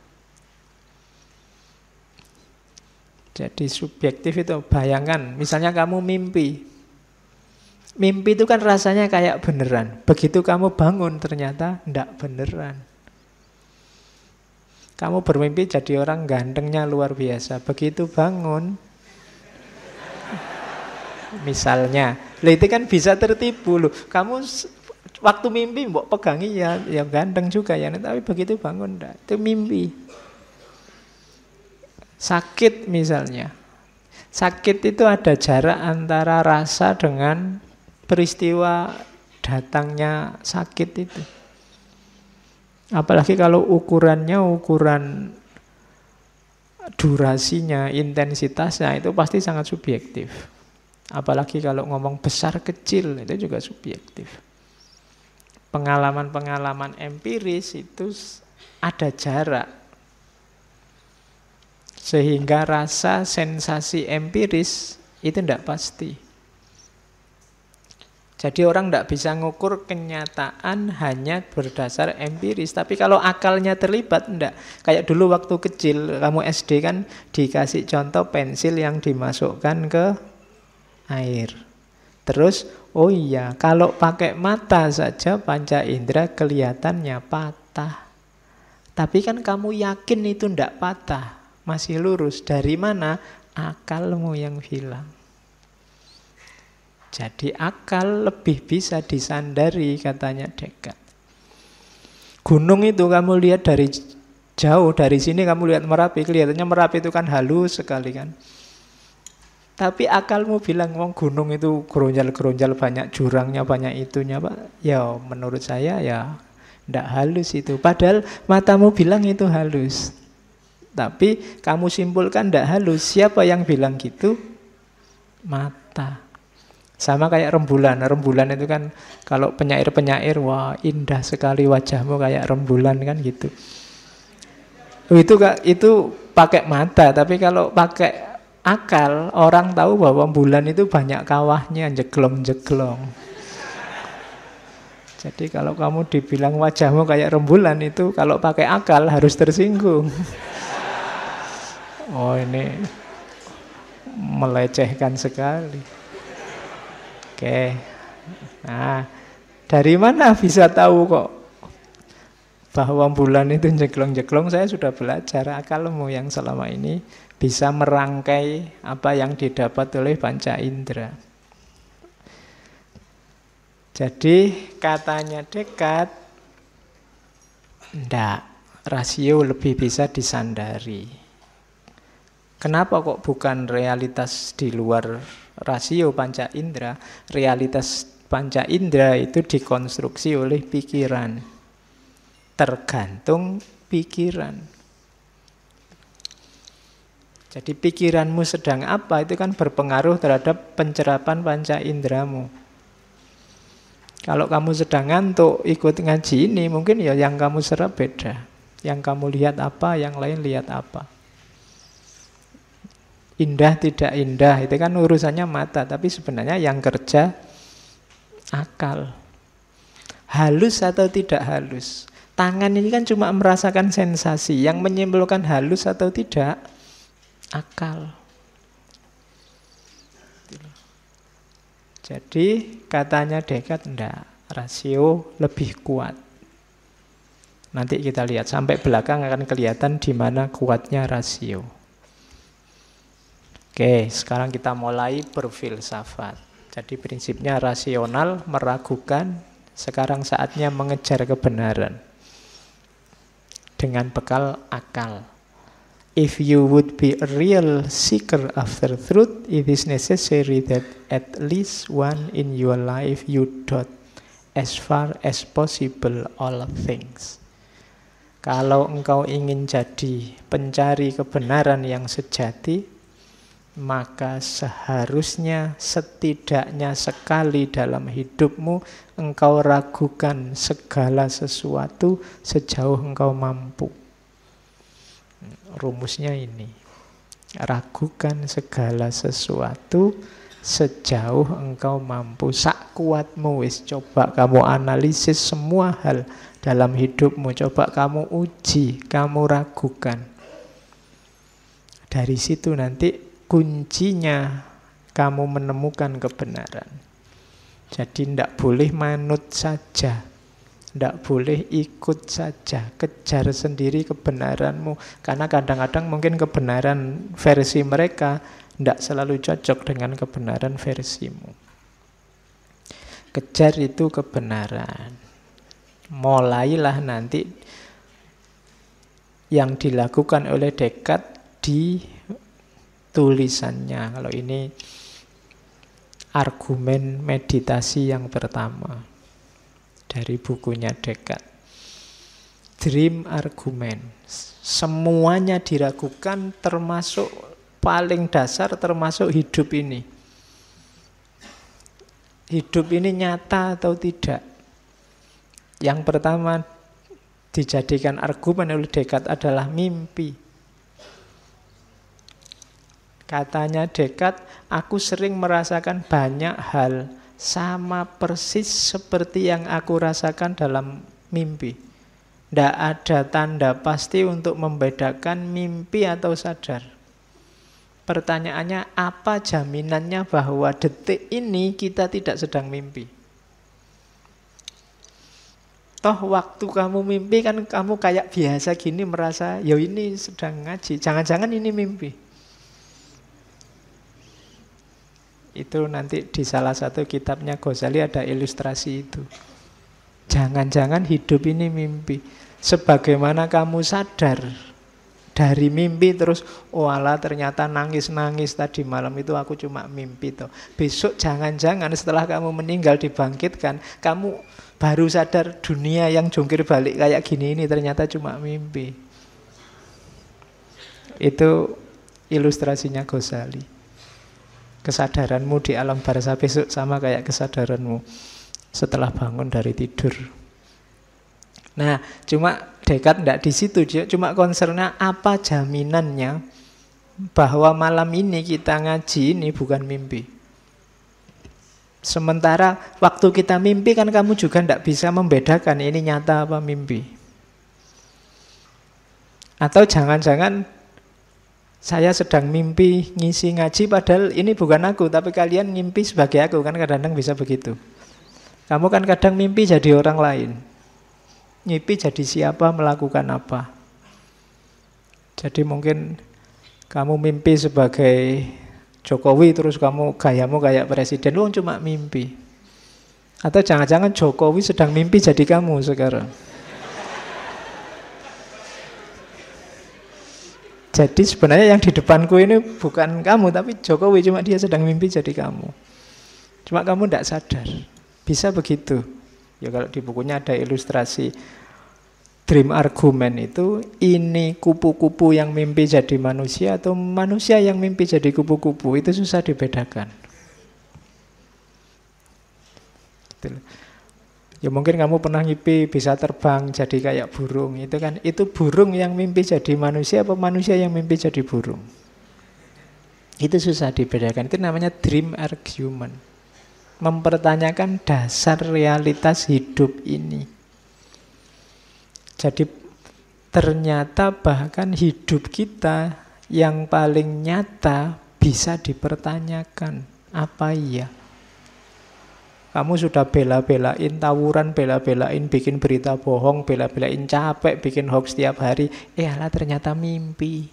Speaker 1: Jadi subjektif itu, bayangkan misalnya kamu mimpi. Mimpi itu kan rasanya kayak beneran. Begitu kamu bangun ternyata enggak beneran. Kamu bermimpi jadi orang gantengnya luar biasa. Begitu bangun, misalnya, itu kan bisa tertipu loh. Kamu waktu mimpi mbok pegangi ya ganteng juga ya, tapi begitu bangun enggak. Itu mimpi. Sakit misalnya. Sakit itu ada jarak antara rasa dengan peristiwa datangnya sakit itu. Apalagi kalau ukurannya ukuran durasinya, intensitasnya itu pasti sangat subjektif. Apalagi kalau ngomong besar kecil, itu juga subjektif. Pengalaman-pengalaman empiris itu ada jarak. Sehingga rasa sensasi empiris itu tidak pasti. Jadi orang tidak bisa ngukur kenyataan hanya berdasar empiris. Tapi kalau akalnya terlibat, tidak. Kayak dulu waktu kecil, kamu SD kan dikasih contoh pensil yang dimasukkan ke air. Terus, oh iya, kalau pakai mata saja panca indera kelihatannya patah. Tapi kan kamu yakin itu tidak patah, masih lurus. Dari mana? Akalmu yang bilang. Jadi akal lebih bisa disandari, katanya Descartes. Gunung itu kamu lihat dari jauh, dari sini kamu lihat Merapi, kelihatannya Merapi itu kan halus sekali kan. Tapi akalmu bilang, wong gunung itu geronjal-geronjal, banyak jurangnya, banyak itunya, Pak. Ya menurut saya ya ndak halus itu. Padahal matamu bilang itu halus. Tapi kamu simpulkan ndak halus. Siapa yang bilang gitu? Mata. Sama kayak rembulan. Rembulan itu kan kalau penyair-penyair, wah indah sekali wajahmu kayak rembulan kan gitu. Itu pakai mata, tapi kalau pakai akal, orang tahu bahwa bulan itu banyak kawahnya, jeglong-jeglong. Jadi kalau kamu dibilang wajahmu kayak rembulan itu, kalau pakai akal harus tersinggung. Oh ini melecehkan sekali. Oke, nah dari mana bisa tahu kok bahwa bulan itu jeglong-jeglong? Saya sudah belajar, akalmu yang selama ini bisa merangkai apa yang didapat oleh panca indera. Jadi katanya Descartes, ndak, rasio lebih bisa disandari. Kenapa kok bukan realitas di luar rasio panca indera? Realitas panca indera itu dikonstruksi oleh pikiran. Tergantung pikiran. Jadi pikiranmu sedang apa itu kan berpengaruh terhadap pencerapan panca inderamu. Kalau kamu sedang ngantuk ikut ngaji ini, mungkin ya yang kamu serap beda. Yang kamu lihat apa, yang lain lihat apa. Indah tidak indah itu kan urusannya mata, tapi sebenarnya yang kerja akal. Halus atau tidak halus, tangan ini kan cuma merasakan sensasi. Yang menyimpulkan halus atau tidak akal. Jadi katanya Descartes, enggak, rasio lebih kuat. Nanti kita lihat sampai belakang akan kelihatan di mana kuatnya rasio. Oke, sekarang kita mulai berfilsafat. Jadi prinsipnya rasional, meragukan. Sekarang saatnya mengejar kebenaran dengan bekal akal. If you would be a real seeker after truth, it is necessary that at least one in your life you doubt as far as possible all things. Kalau engkau ingin jadi pencari kebenaran yang sejati, maka seharusnya setidaknya sekali dalam hidupmu engkau ragukan segala sesuatu sejauh engkau mampu. Rumusnya ini. Ragukan segala sesuatu sejauh engkau mampu. Sak kuatmu wis, coba kamu analisis semua hal dalam hidupmu, coba kamu uji, kamu ragukan. Dari situ nanti kuncinya kamu menemukan kebenaran. Jadi tidak boleh manut saja, tidak boleh ikut saja, kejar sendiri kebenaranmu. Karena kadang-kadang mungkin kebenaran versi mereka tidak selalu cocok dengan kebenaran versimu. Kejar itu kebenaran. Mulailah nanti yang dilakukan oleh Descartes di tulisannya. Kalau ini argumen meditasi yang pertama dari bukunya Descartes. Dream argument. Semuanya diragukan termasuk paling dasar termasuk hidup ini. hidup ini nyata atau tidak. Yang pertama dijadikan argumen oleh Descartes adalah mimpi. Katanya Descartes, aku sering merasakan banyak hal sama persis seperti yang aku rasakan dalam mimpi. Tidak ada tanda pasti untuk membedakan mimpi atau sadar. Pertanyaannya, apa jaminannya bahwa detik ini kita tidak sedang mimpi? Toh waktu kamu mimpi kan kamu kayak biasa gini merasa, ya ini sedang ngaji, jangan-jangan ini mimpi. Itu nanti di salah satu kitabnya Ghazali ada ilustrasi itu. Jangan-jangan hidup ini mimpi. Sebagaimana kamu sadar dari mimpi terus, oh alah ternyata nangis-nangis tadi malam itu aku cuma mimpi toh. Besok jangan-jangan setelah kamu meninggal dibangkitkan, kamu baru sadar dunia yang jungkir balik kayak gini ini ternyata cuma mimpi. Itu ilustrasinya Ghazali. Kesadaranmu di alam barzah besok sama kayak kesadaranmu setelah bangun dari tidur. Nah, cuma Descartes tidak di situ, dia cuma concernnya apa jaminannya bahwa malam ini kita ngaji ini bukan mimpi. Sementara waktu kita mimpi kan kamu juga tidak bisa membedakan ini nyata apa mimpi. Atau jangan-jangan saya sedang mimpi ngisi ngaji padahal ini bukan aku, tapi kalian mimpi sebagai aku, kan kadang-kadang bisa begitu. Kamu kan kadang mimpi jadi orang lain. Mimpi jadi siapa, melakukan apa. Jadi mungkin kamu mimpi sebagai Jokowi terus kamu gayamu kayak presiden, lu cuma mimpi. Atau jangan-jangan Jokowi sedang mimpi jadi kamu sekarang. Jadi sebenarnya yang di depanku ini bukan kamu, tapi Jokowi, cuma dia sedang mimpi jadi kamu. Cuma kamu tidak sadar. Bisa begitu. Ya kalau di bukunya ada ilustrasi dream argument itu, ini kupu-kupu yang mimpi jadi manusia atau manusia yang mimpi jadi kupu-kupu, itu susah dibedakan. Ya mungkin kamu pernah mimpi bisa terbang jadi kayak burung, itu kan, itu burung yang mimpi jadi manusia apa manusia yang mimpi jadi burung? Itu susah dibedakan. Itu namanya dream argument. Mempertanyakan dasar realitas hidup ini. Jadi ternyata bahkan hidup kita yang paling nyata bisa dipertanyakan. Apa iya? Kamu sudah bela-belain tawuran, bela-belain bikin berita bohong, bela-belain capek bikin hoax setiap hari. Alah ternyata mimpi.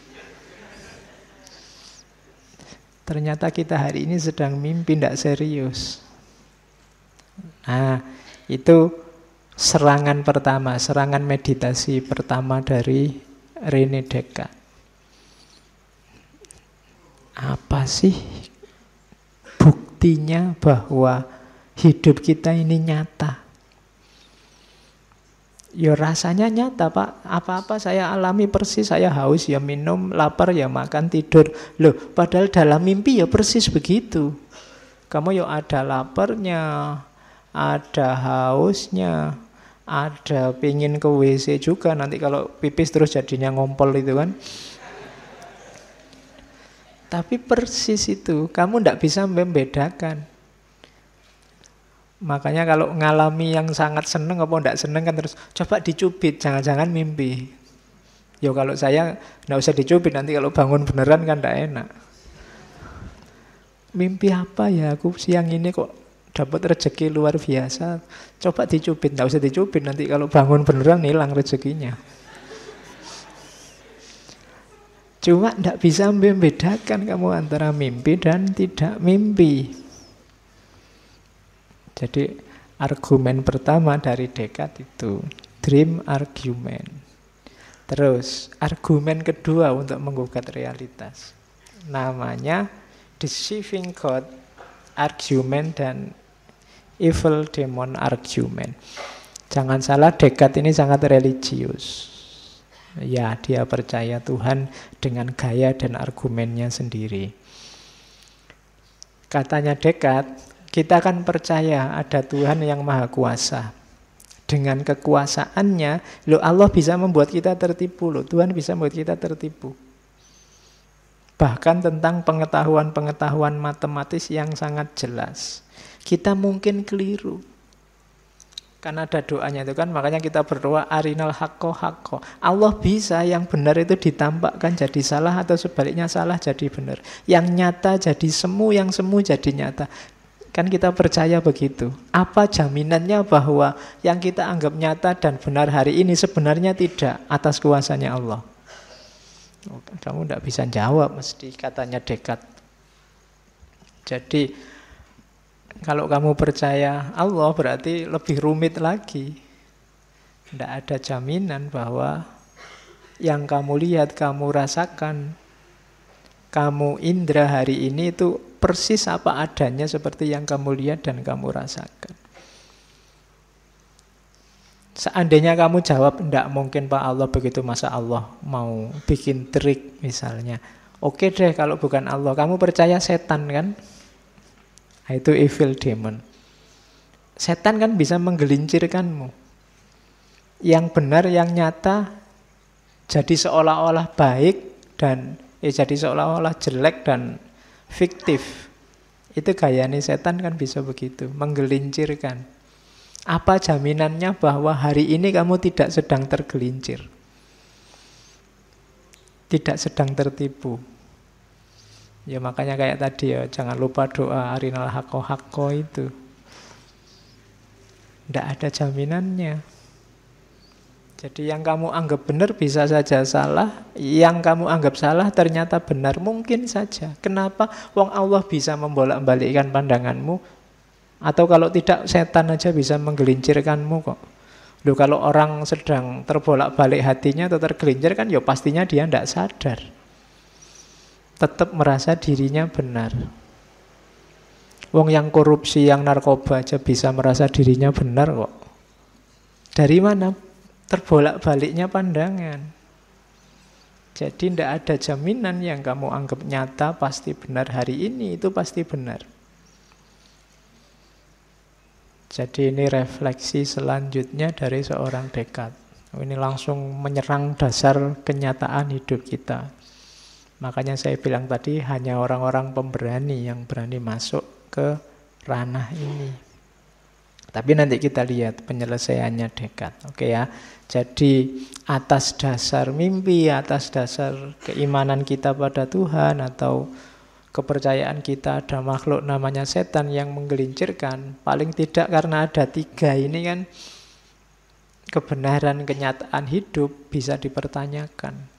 Speaker 1: Ternyata kita hari ini sedang mimpi, tidak serius. Nah, itu serangan pertama, serangan meditasi pertama dari René Descartes. Apa sih buktinya bahwa hidup kita ini nyata? Ya rasanya nyata Pak. Apa-apa saya alami persis. Saya haus ya minum, lapar ya makan, tidur. Loh, padahal dalam mimpi ya persis begitu. Kamu ya ada laparnya, ada hausnya, ada pingin ke WC juga. Nanti kalau pipis terus jadinya ngompol itu kan. Tapi persis itu, kamu tidak bisa membedakan. Makanya kalau ngalami yang sangat seneng apa tidak seneng kan terus coba dicubit, jangan-jangan mimpi. Ya kalau saya tidak usah dicubit, nanti kalau bangun beneran kan tidak enak. Mimpi apa ya aku siang ini kok dapat rezeki luar biasa. Coba dicubit, tidak usah dicubit, nanti kalau bangun beneran hilang rezekinya. Cuma tidak bisa membedakan kamu antara mimpi dan tidak mimpi. Jadi argumen pertama dari Descartes itu dream argument. Terus argumen kedua untuk menggugat realitas, namanya deceiving God argument dan evil demon argument. Jangan salah, Descartes ini sangat religius. Ya, dia percaya Tuhan dengan gaya dan argumennya sendiri. Katanya Descartes, Kita kan percaya ada Tuhan yang maha kuasa. Dengan kekuasaannya, loh Allah bisa membuat kita tertipu loh. Tuhan bisa membuat kita tertipu. Bahkan tentang pengetahuan-pengetahuan matematis yang sangat jelas. Kita mungkin keliru. Kan ada doanya itu kan, makanya kita berdoa arinal haqqo haqqo. Allah bisa yang benar itu ditampakkan jadi salah atau sebaliknya salah jadi benar. Yang nyata jadi semu, yang semu jadi nyata. Kan kita percaya begitu. Apa jaminannya bahwa yang kita anggap nyata dan benar hari ini sebenarnya tidak atas kuasanya Allah? Kamu tidak bisa jawab mesti, katanya Descartes. Jadi kalau kamu percaya Allah berarti lebih rumit lagi. Tidak ada jaminan bahwa yang kamu lihat, kamu rasakan, kamu indra hari ini itu persis apa adanya seperti yang kamu lihat dan kamu rasakan. Seandainya kamu jawab, tidak mungkin Pak Allah begitu, masa Allah mau bikin trik misalnya. Oke deh kalau bukan Allah, kamu percaya setan kan? Nah, itu evil demon. Setan kan bisa menggelincirkanmu. Yang benar, yang nyata jadi seolah-olah baik dan jadi seolah-olah jelek dan fiktif. Itu gayanya setan kan bisa begitu, menggelincirkan. Apa jaminannya bahwa hari ini kamu tidak sedang tergelincir? Tidak sedang tertipu. Ya makanya kayak tadi ya, jangan lupa doa arinal haqqo haqqo itu. Tidak ada jaminannya. Jadi yang kamu anggap benar bisa saja salah, yang kamu anggap salah ternyata benar, mungkin saja. Kenapa? Wong Allah bisa membolak-balikkan pandanganmu, atau kalau tidak setan aja bisa menggelincirkanmu kok. Loh kalau orang sedang terbolak-balik hatinya atau tergelincir kan ya pastinya dia tidak sadar. Tetap merasa dirinya benar. Wong yang korupsi, yang narkoba aja bisa merasa dirinya benar kok. Dari mana? Terbolak-baliknya pandangan. Jadi tidak ada jaminan yang kamu anggap nyata pasti benar hari ini, itu pasti benar. Jadi ini refleksi selanjutnya dari seorang Descartes. Ini langsung menyerang dasar kenyataan hidup kita. Makanya saya bilang tadi hanya orang-orang pemberani yang berani masuk ke ranah ini. Tapi nanti kita lihat penyelesaiannya Descartes. Oke ya. Jadi atas dasar mimpi, atas dasar keimanan kita pada Tuhan atau kepercayaan kita ada makhluk namanya setan yang menggelincirkan, paling tidak karena ada tiga ini kan kebenaran kenyataan hidup bisa dipertanyakan.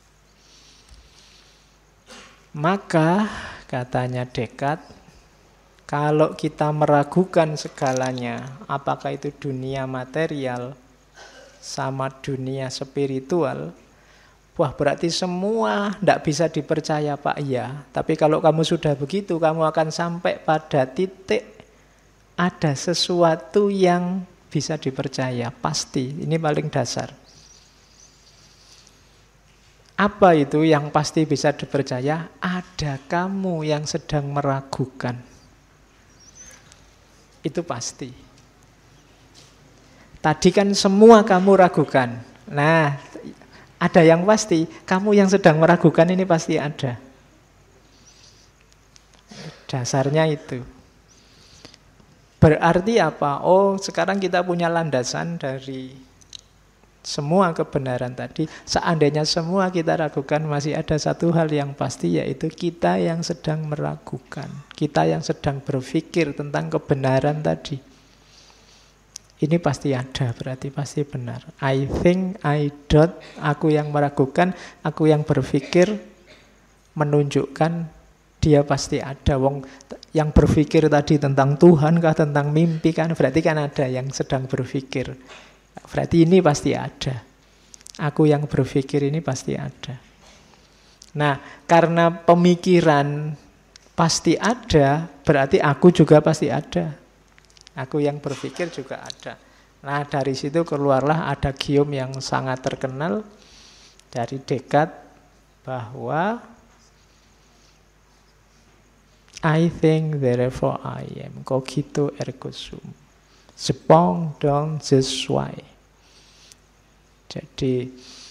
Speaker 1: Maka, katanya Descartes, kalau kita meragukan segalanya, apakah itu dunia material sama dunia spiritual, wah berarti semua tidak bisa dipercaya Pak, iya. Tapi kalau kamu sudah begitu, kamu akan sampai pada titik ada sesuatu yang bisa dipercaya, pasti. Ini paling dasar. Apa itu yang pasti bisa dipercaya? Ada kamu yang sedang meragukan. Itu pasti. Tadi kan semua kamu ragukan. Nah, ada yang pasti, kamu yang sedang meragukan ini pasti ada. Dasarnya itu. Berarti apa? Oh, sekarang kita punya landasan dari semua kebenaran tadi. Seandainya semua kita ragukan, masih ada satu hal yang pasti, yaitu kita yang sedang meragukan. Kita yang sedang berpikir tentang kebenaran tadi. Ini pasti ada, berarti pasti benar. I think, I doubt, aku yang meragukan, aku yang berpikir, menunjukkan dia pasti ada. Wong yang berpikir tadi tentang Tuhan kah, tentang mimpi kan, berarti kan ada yang sedang berpikir. Berarti ini pasti ada. Aku yang berpikir ini pasti ada. Nah, karena pemikiran pasti ada, berarti aku juga pasti ada. Aku yang berpikir juga ada. Nah, dari situ keluarlah ada gium yang sangat terkenal dari Descartes bahwa I think, therefore I am. Cogito ergo sum. Sepong dong sesuai. Jadi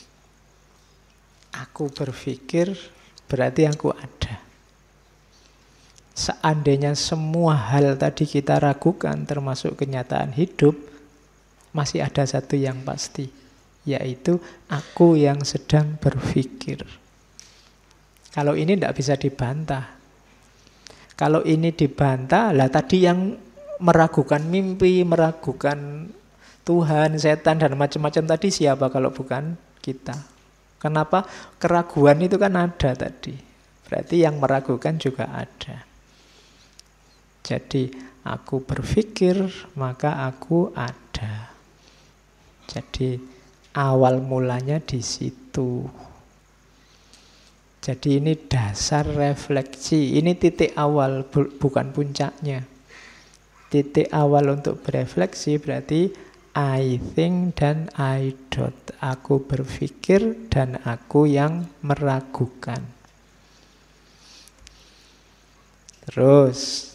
Speaker 1: aku berpikir berarti aku ada. Seandainya semua hal tadi kita ragukan, termasuk kenyataan hidup, masih ada satu yang pasti, yaitu aku yang sedang berpikir. Kalau ini tidak bisa dibantah. Kalau ini dibantah, lah tadi yang meragukan mimpi, meragukan Tuhan, setan, dan macam-macam tadi siapa kalau bukan kita? Kenapa? Keraguan itu kan ada tadi. Berarti yang meragukan juga ada. Jadi aku berpikir, maka aku ada. Jadi awal mulanya di situ. Jadi ini dasar refleksi. Ini titik awal, bukan puncaknya. Titik awal untuk berefleksi berarti I think dan I don't. Aku berpikir dan aku yang meragukan. Terus,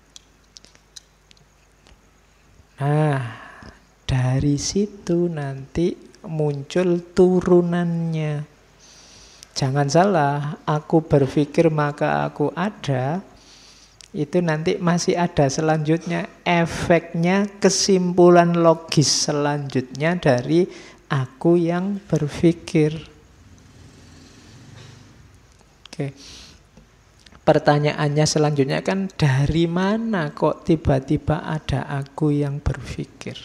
Speaker 1: nah, dari situ nanti muncul turunannya. Jangan salah, aku berpikir maka aku ada. Itu nanti masih ada selanjutnya, efeknya, kesimpulan logis selanjutnya dari aku yang berpikir. Oke. Pertanyaannya selanjutnya kan, dari mana kok tiba-tiba ada aku yang berpikir?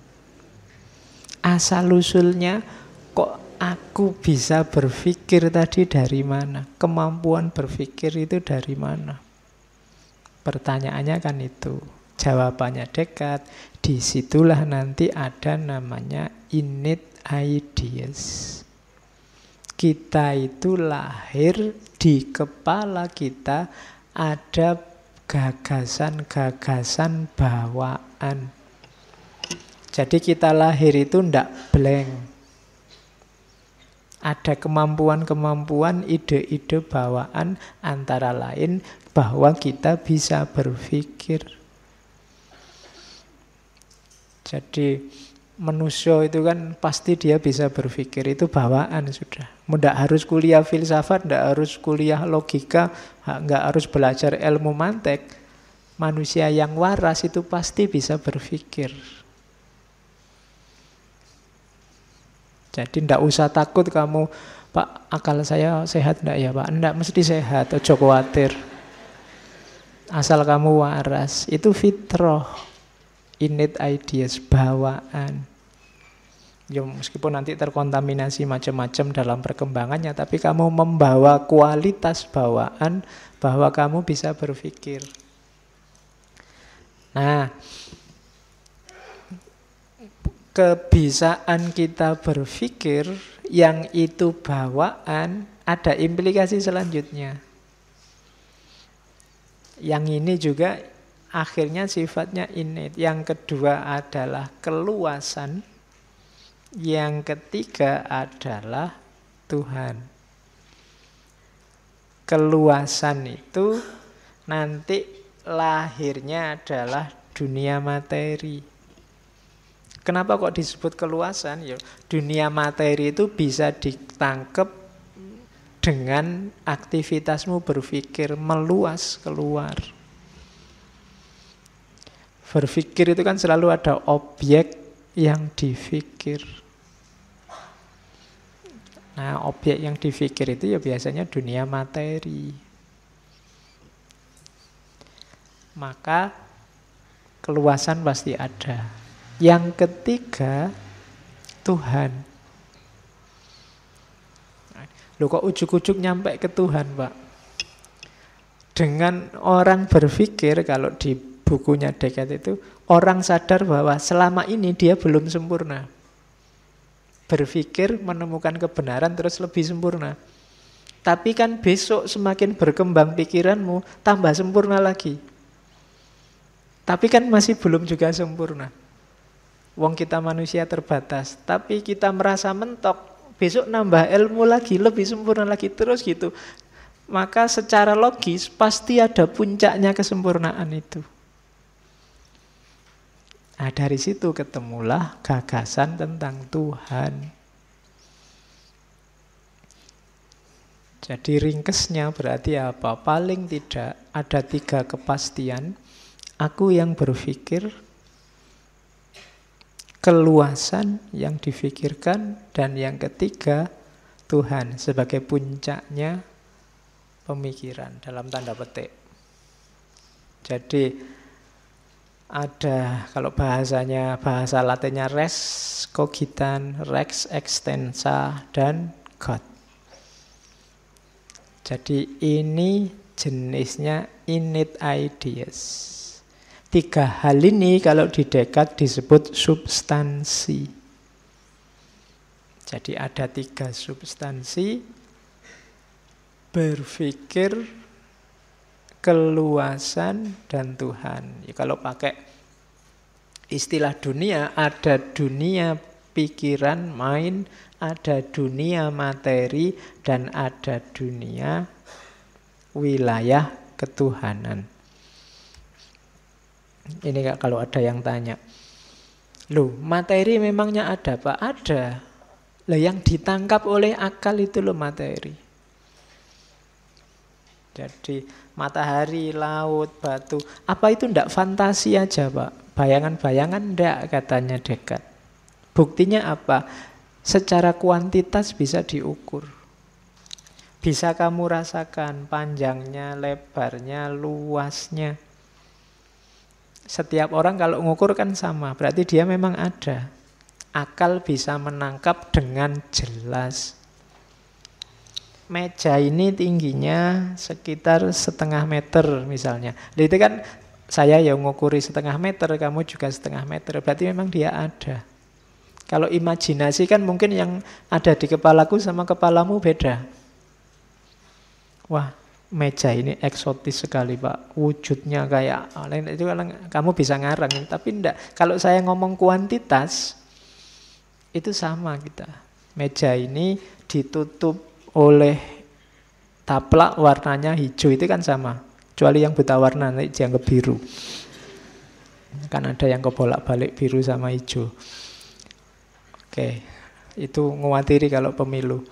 Speaker 1: Asal-usulnya kok aku bisa berpikir tadi dari mana? Kemampuan berpikir itu dari mana? Pertanyaannya kan itu. Jawabannya Descartes, disitulah nanti ada namanya innate ideas. Kita itu lahir di kepala kita ada gagasan-gagasan bawaan. Jadi kita lahir itu ndak blank. Ada kemampuan-kemampuan, ide-ide bawaan, antara lain bahwa kita bisa berpikir. Jadi manusia itu kan pasti dia bisa berpikir, itu bawaan sudah. Tidak harus kuliah filsafat, tidak harus kuliah logika, tidak harus belajar ilmu mantek. Manusia yang waras itu pasti bisa berpikir. Jadi tidak usah takut kamu, Pak, akal saya sehat tidak ya Pak? Tidak, mesti sehat, ojo khawatir. Asal kamu waras, itu fitrah, innate ideas, bawaan. Ya, meskipun nanti terkontaminasi macam-macam dalam perkembangannya, tapi kamu membawa kualitas bawaan bahwa kamu bisa berpikir. Nah, kebisaan kita berpikir yang itu bawaan ada implikasi selanjutnya. Yang ini juga akhirnya sifatnya innate. Yang kedua adalah keluasan. Yang ketiga adalah Tuhan. Keluasan itu nanti lahirnya adalah dunia materi. Kenapa kok disebut keluasan? Ya, dunia materi itu bisa ditangkap dengan aktivitasmu berpikir, meluas keluar. Berpikir itu kan selalu ada objek yang dipikir. Nah, objek yang dipikir itu ya biasanya dunia materi. Maka keluasan pasti ada. Yang ketiga, Tuhan. Loh, kok ujuk-ujuk nyampe ke Tuhan, Pak? Dengan orang berpikir, kalau di bukunya Descartes itu, orang sadar bahwa selama ini dia belum sempurna. Berpikir, menemukan kebenaran, terus lebih sempurna. Tapi kan besok semakin berkembang pikiranmu, tambah sempurna lagi. Tapi kan masih belum juga sempurna. Wong kita manusia terbatas, tapi kita merasa mentok. Besok nambah ilmu lagi, lebih sempurna lagi, terus gitu. maka secara logis pasti ada puncaknya kesempurnaan itu. Nah, dari situ ketemulah gagasan tentang Tuhan. Jadi ringkesnya berarti apa? Paling tidak ada 3 kepastian. Aku yang berpikir, keluasan yang difikirkan, dan yang ketiga Tuhan sebagai puncaknya pemikiran dalam tanda petik. Jadi ada, kalau bahasa Latinnya res cogitan, rex extensa, dan God. Jadi ini jenisnya innate ideas. 3 hal ini kalau di Descartes disebut substansi. Jadi ada 3 substansi: berpikir, keluasan, dan Tuhan. Ya, kalau pakai istilah dunia, ada dunia pikiran, mind, ada dunia materi, dan ada dunia wilayah ketuhanan. Ini kalau ada yang tanya, loh materi memangnya ada Pak? Ada. Lah yang ditangkap oleh akal itu loh materi. Jadi matahari, laut, batu, apa itu ndak fantasi aja Pak? Bayangan-bayangan ndak, katanya Descartes. Buktinya apa? Secara kuantitas bisa diukur. Bisa kamu rasakan panjangnya, lebarnya, luasnya. Setiap orang kalau ngukur kan sama, berarti dia memang ada. Akal bisa menangkap dengan jelas. Meja ini tingginya sekitar 0,5 meter misalnya. Jadi itu kan saya yang ngukuri 0,5 meter, kamu juga 0,5 meter. Berarti memang dia ada. Kalau imajinasi kan mungkin yang ada di kepalaku sama kepalamu beda. Wah, meja ini eksotis sekali Pak, wujudnya kayak lain, itu kan kamu bisa ngarang, tapi enggak. Kalau saya ngomong kuantitas, itu sama kita. Meja ini ditutup oleh taplak warnanya hijau, itu kan sama. Kecuali yang buta warna, nanti dianggap biru. Kan ada yang kebolak-balik biru sama hijau. Oke, itu ngawatiri kalau pemilu.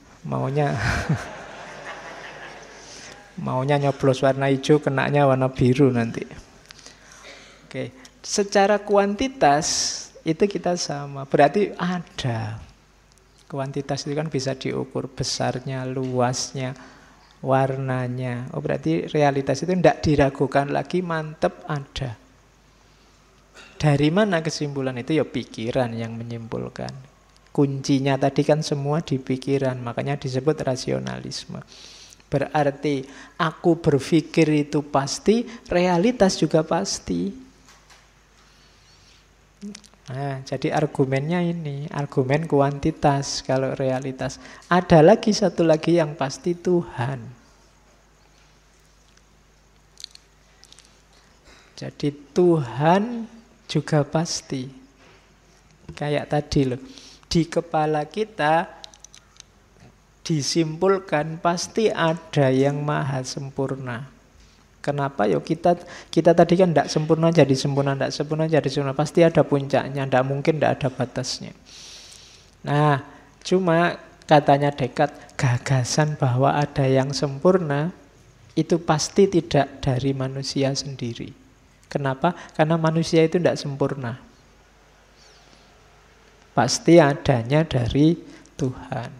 Speaker 1: Maunya nyoblos warna hijau, kenanya warna biru nanti. Oke, secara kuantitas itu kita sama. Berarti ada. Kuantitas itu kan bisa diukur besarnya, luasnya, warnanya. Oh, berarti realitas itu tidak diragukan lagi, mantep ada. Dari mana kesimpulan itu? Ya pikiran yang menyimpulkan. Kuncinya tadi kan semua di pikiran, makanya disebut rasionalisme. Berarti aku berpikir itu pasti, realitas juga pasti. Nah, jadi argumennya ini, argumen kuantitas kalau realitas. Ada lagi satu lagi yang pasti, Tuhan. Jadi Tuhan juga pasti. Kayak tadi loh, di kepala kita disimpulkan pasti ada yang maha sempurna. Kenapa? Yo kita tadi kan tidak sempurna jadi sempurna, tidak sempurna jadi sempurna. Pasti ada puncaknya, tidak mungkin tidak ada batasnya. Nah, cuma katanya Descartes, gagasan bahwa ada yang sempurna itu pasti tidak dari manusia sendiri. Kenapa? Karena manusia itu tidak sempurna. Pasti adanya dari Tuhan.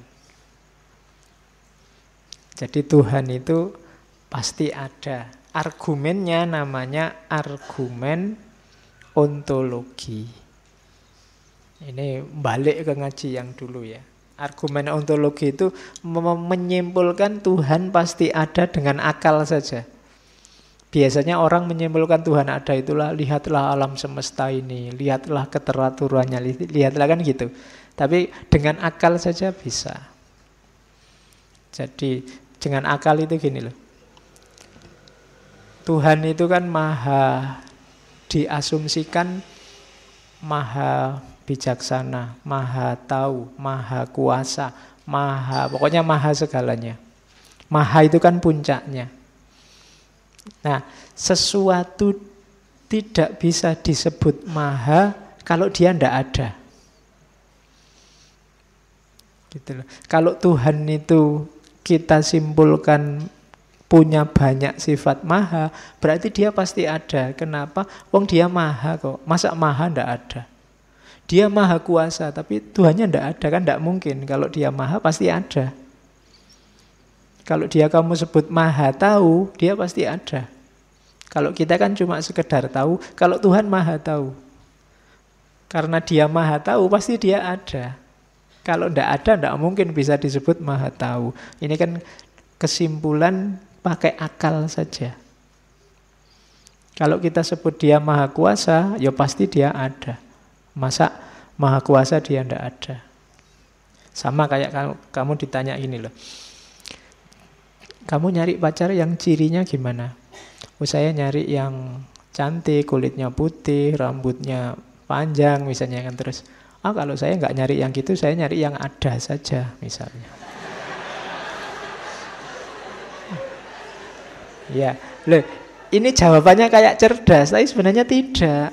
Speaker 1: Jadi Tuhan itu pasti ada. Argumennya namanya argumen ontologi. Ini balik ke ngaji yang dulu ya. Argumen ontologi itu menyimpulkan Tuhan pasti ada dengan akal saja. Biasanya orang menyimpulkan Tuhan ada itulah, lihatlah alam semesta ini, lihatlah keteraturannya, lihatlah kan gitu. Tapi dengan akal saja bisa. Jadi dengan akal itu gini loh. Tuhan itu kan maha diasumsikan, maha bijaksana, maha tahu, maha kuasa, pokoknya maha segalanya. Maha itu kan puncaknya. Nah, sesuatu tidak bisa disebut maha kalau dia tidak ada. Gitu loh. Kalau Tuhan itu kita simpulkan punya banyak sifat maha, berarti dia pasti ada. Kenapa? Wong dia maha kok. Masa maha ndak ada? Dia maha kuasa, tapi Tuhannya ndak ada kan? Ndak mungkin. Kalau dia maha pasti ada. Kalau dia kamu sebut maha tahu, dia pasti ada. Kalau kita kan cuma sekedar tahu. Kalau Tuhan maha tahu. Karena dia maha tahu, pasti dia ada. Kalau ndak ada, ndak mungkin bisa disebut maha tahu. Ini kan kesimpulan pakai akal saja. Kalau kita sebut dia maha kuasa, ya pasti dia ada. Masa maha kuasa dia ndak ada? Sama kayak kamu ditanya ini loh. Kamu nyari pacar yang cirinya gimana? Oh, saya nyari yang cantik, kulitnya putih, rambutnya panjang misalnya kan. Terus, kalau saya nggak nyari yang gitu, saya nyari yang ada saja misalnya. Ya, loh, ini jawabannya kayak cerdas, tapi sebenarnya tidak.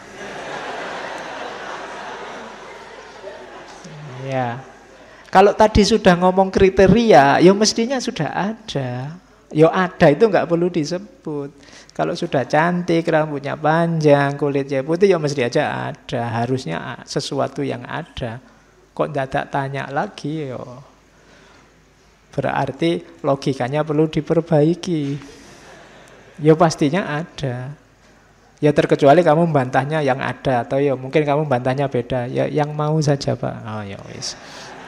Speaker 1: Ya, kalau tadi sudah ngomong kriteria, ya mestinya sudah ada. Ya ada itu nggak perlu disebut. Kalau sudah cantik, rambutnya panjang, kulitnya putih, ya mesti aja ada. Harusnya sesuatu yang ada. Kok tidak tanya lagi, ya berarti logikanya perlu diperbaiki. Ya pastinya ada. Ya terkecuali kamu membantahnya yang ada, atau ya mungkin kamu membantahnya beda. Ya yang mau saja Pak. Oh ya wis.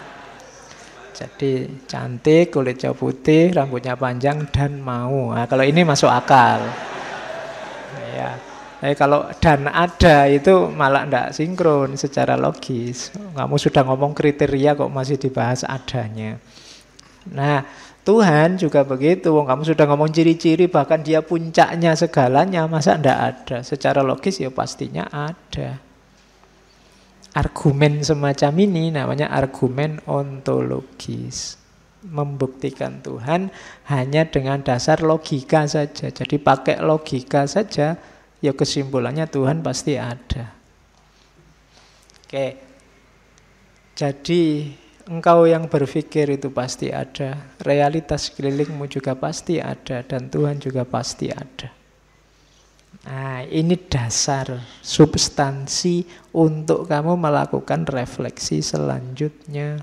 Speaker 1: Jadi cantik, kulitnya putih, rambutnya panjang dan mau. Nah, kalau ini masuk akal. Ya. Tapi kalau dan ada itu malah tidak sinkron secara logis. Kamu sudah ngomong kriteria kok masih dibahas adanya. Nah, Tuhan juga begitu. Kamu sudah ngomong ciri-ciri, bahkan dia puncaknya segalanya, masa ndak ada? Secara logis ya pastinya ada. Argumen semacam ini namanya argumen ontologis. Membuktikan Tuhan hanya dengan dasar logika saja. Jadi pakai logika saja, ya kesimpulannya Tuhan pasti ada. Oke. Jadi engkau yang berpikir itu pasti ada, realitas sekelilingmu juga pasti ada, dan Tuhan juga pasti ada. Nah, ini dasar substansi untuk kamu melakukan refleksi selanjutnya.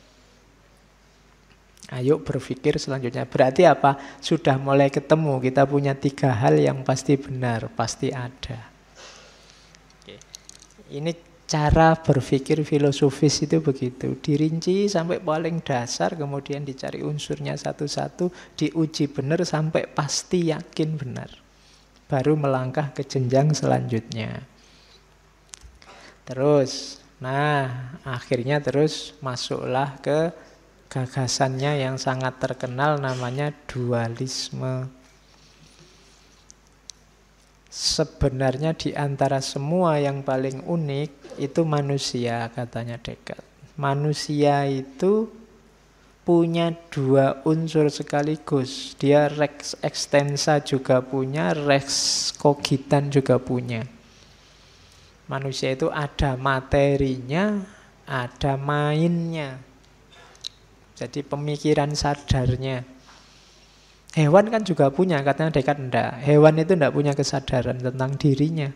Speaker 1: Ayo berpikir selanjutnya. Berarti apa? Sudah mulai ketemu, kita punya 3 hal yang pasti benar, pasti ada. Oke. Ini cara berpikir filosofis itu begitu, dirinci sampai paling dasar, kemudian dicari unsurnya satu-satu, diuji benar sampai pasti yakin benar. Baru melangkah ke jenjang selanjutnya. Terus, akhirnya terus masuklah ke gagasannya yang sangat terkenal namanya dualisme. Sebenarnya di antara semua yang paling unik itu manusia, katanya Descartes. Manusia itu punya 2 unsur sekaligus. Dia res extensa juga punya, res cogitan juga punya. Manusia itu ada materinya, ada mainnya. Jadi pemikiran sadarnya. Hewan kan juga punya, katanya Descartes enggak. Hewan itu enggak punya kesadaran tentang dirinya.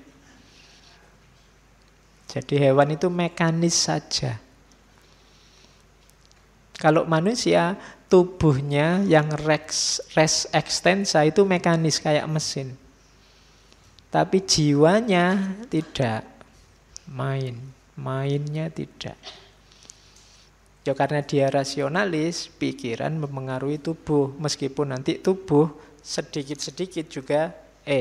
Speaker 1: Jadi hewan itu mekanis saja. Kalau manusia, tubuhnya yang res extensa itu mekanis kayak mesin. Tapi jiwanya tidak. Mainnya tidak. Ya karena dia rasionalis, pikiran mempengaruhi tubuh. Meskipun nanti tubuh sedikit-sedikit juga,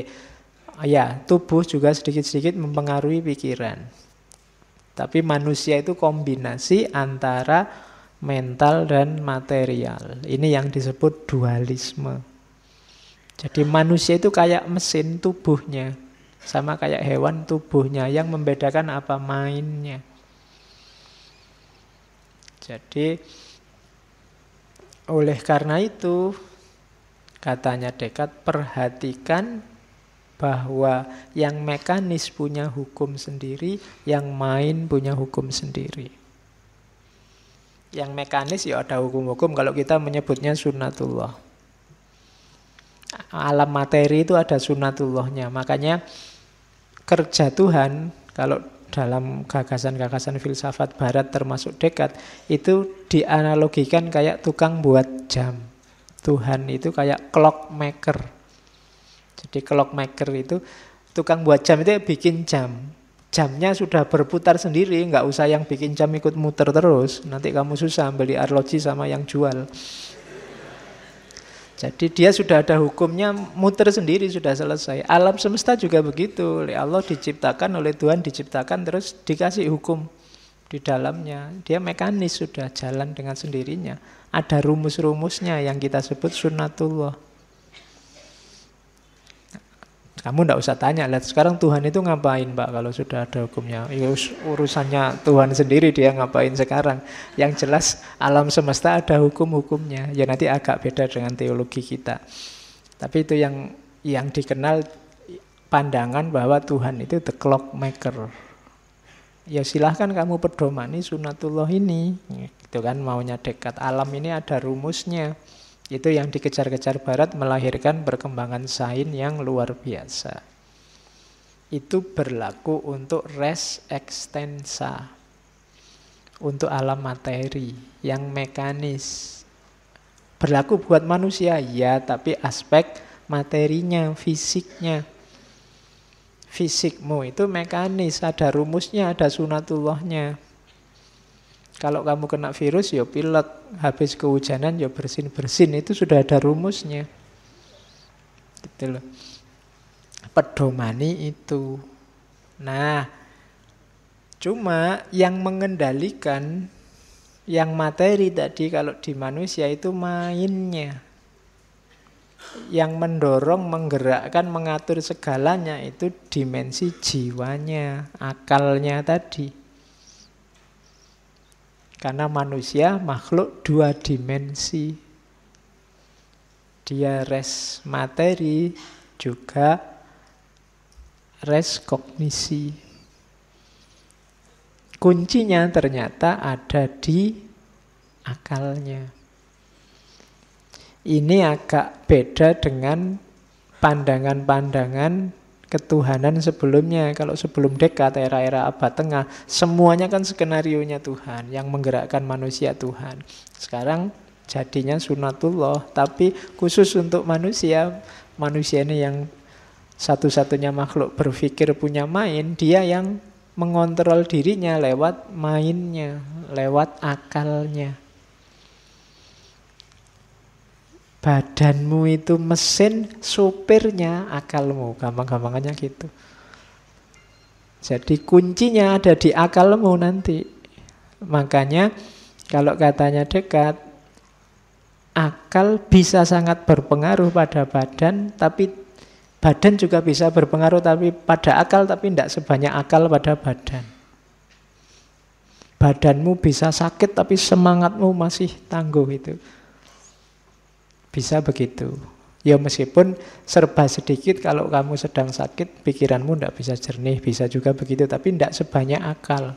Speaker 1: tubuh juga sedikit-sedikit mempengaruhi pikiran. Tapi manusia itu kombinasi antara mental dan material. Ini yang disebut dualisme. Jadi manusia itu kayak mesin tubuhnya. Sama kayak hewan tubuhnya. Yang membedakan apa? Mainnya. Jadi oleh karena itu Katanya Descartes, perhatikan bahwa yang mekanis punya hukum sendiri, yang main punya hukum sendiri. Yang mekanis ya ada hukum-hukum, kalau kita menyebutnya sunnatullah. Alam materi itu ada sunnatullahnya. Makanya kerja Tuhan, kalau dalam gagasan-gagasan filsafat barat termasuk Descartes, itu dianalogikan kayak tukang buat jam. Tuhan itu kayak clockmaker. Jadi clockmaker itu tukang buat jam itu bikin jam. Jamnya sudah berputar sendiri, nggak usah yang bikin jam ikut muter terus. Nanti kamu susah beli arloji sama yang jual. Jadi dia sudah ada hukumnya, muter sendiri, sudah selesai. Alam semesta juga begitu. Oleh Allah diciptakan, oleh Tuhan diciptakan, terus dikasih hukum di dalamnya. Dia mekanis, sudah jalan dengan sendirinya. Ada rumus-rumusnya yang kita sebut sunnatullah. Kamu tidak usah tanya, lihat sekarang Tuhan itu ngapain Pak kalau sudah ada hukumnya. Ya, urusannya Tuhan sendiri, dia ngapain sekarang. Yang jelas alam semesta ada hukum-hukumnya. Ya nanti agak beda dengan teologi kita. Tapi itu yang dikenal pandangan bahwa Tuhan itu the clockmaker. Ya silahkan kamu pedomani sunnatullah ini. Itu kan maunya Descartes. Alam ini ada rumusnya. Itu yang dikejar-kejar barat, melahirkan perkembangan sains yang luar biasa. Itu berlaku untuk res extensa, untuk alam materi yang mekanis. Berlaku buat manusia, ya, tapi aspek materinya, fisiknya. Fisikmu itu mekanis, ada rumusnya, ada sunatullahnya. Kalau kamu kena virus, ya pilek. Habis kehujanan, ya bersin-bersin. Itu sudah ada rumusnya. Gitu loh. Pedomani itu. Nah, cuma yang mengendalikan, yang materi tadi, kalau di manusia itu mainnya. Yang mendorong, menggerakkan, mengatur segalanya, itu dimensi jiwanya, akalnya tadi. Karena manusia makhluk dua dimensi. Dia res materi, juga res kognisi. Kuncinya ternyata ada di akalnya. Ini agak beda dengan pandangan-pandangan ketuhanan sebelumnya. Kalau sebelum Descartes, era-era abad tengah, semuanya kan skenarionya Tuhan, yang menggerakkan manusia Tuhan. Sekarang jadinya sunnatullah, tapi khusus untuk manusia. Manusia ini yang satu-satunya makhluk berpikir, punya main, dia yang mengontrol dirinya lewat mainnya, lewat akalnya. Badanmu itu mesin, supirnya akalmu. Gampang-gampangannya gitu. Jadi kuncinya ada di akalmu nanti. Makanya kalau katanya Descartes, akal bisa sangat berpengaruh pada badan, tapi badan juga bisa berpengaruh tapi pada akal, tapi tidak sebanyak akal pada badan. Badanmu bisa sakit tapi semangatmu masih tangguh itu. Bisa begitu. Ya meskipun serba sedikit, kalau kamu sedang sakit, pikiranmu tidak bisa jernih, bisa juga begitu, tapi tidak sebanyak akal.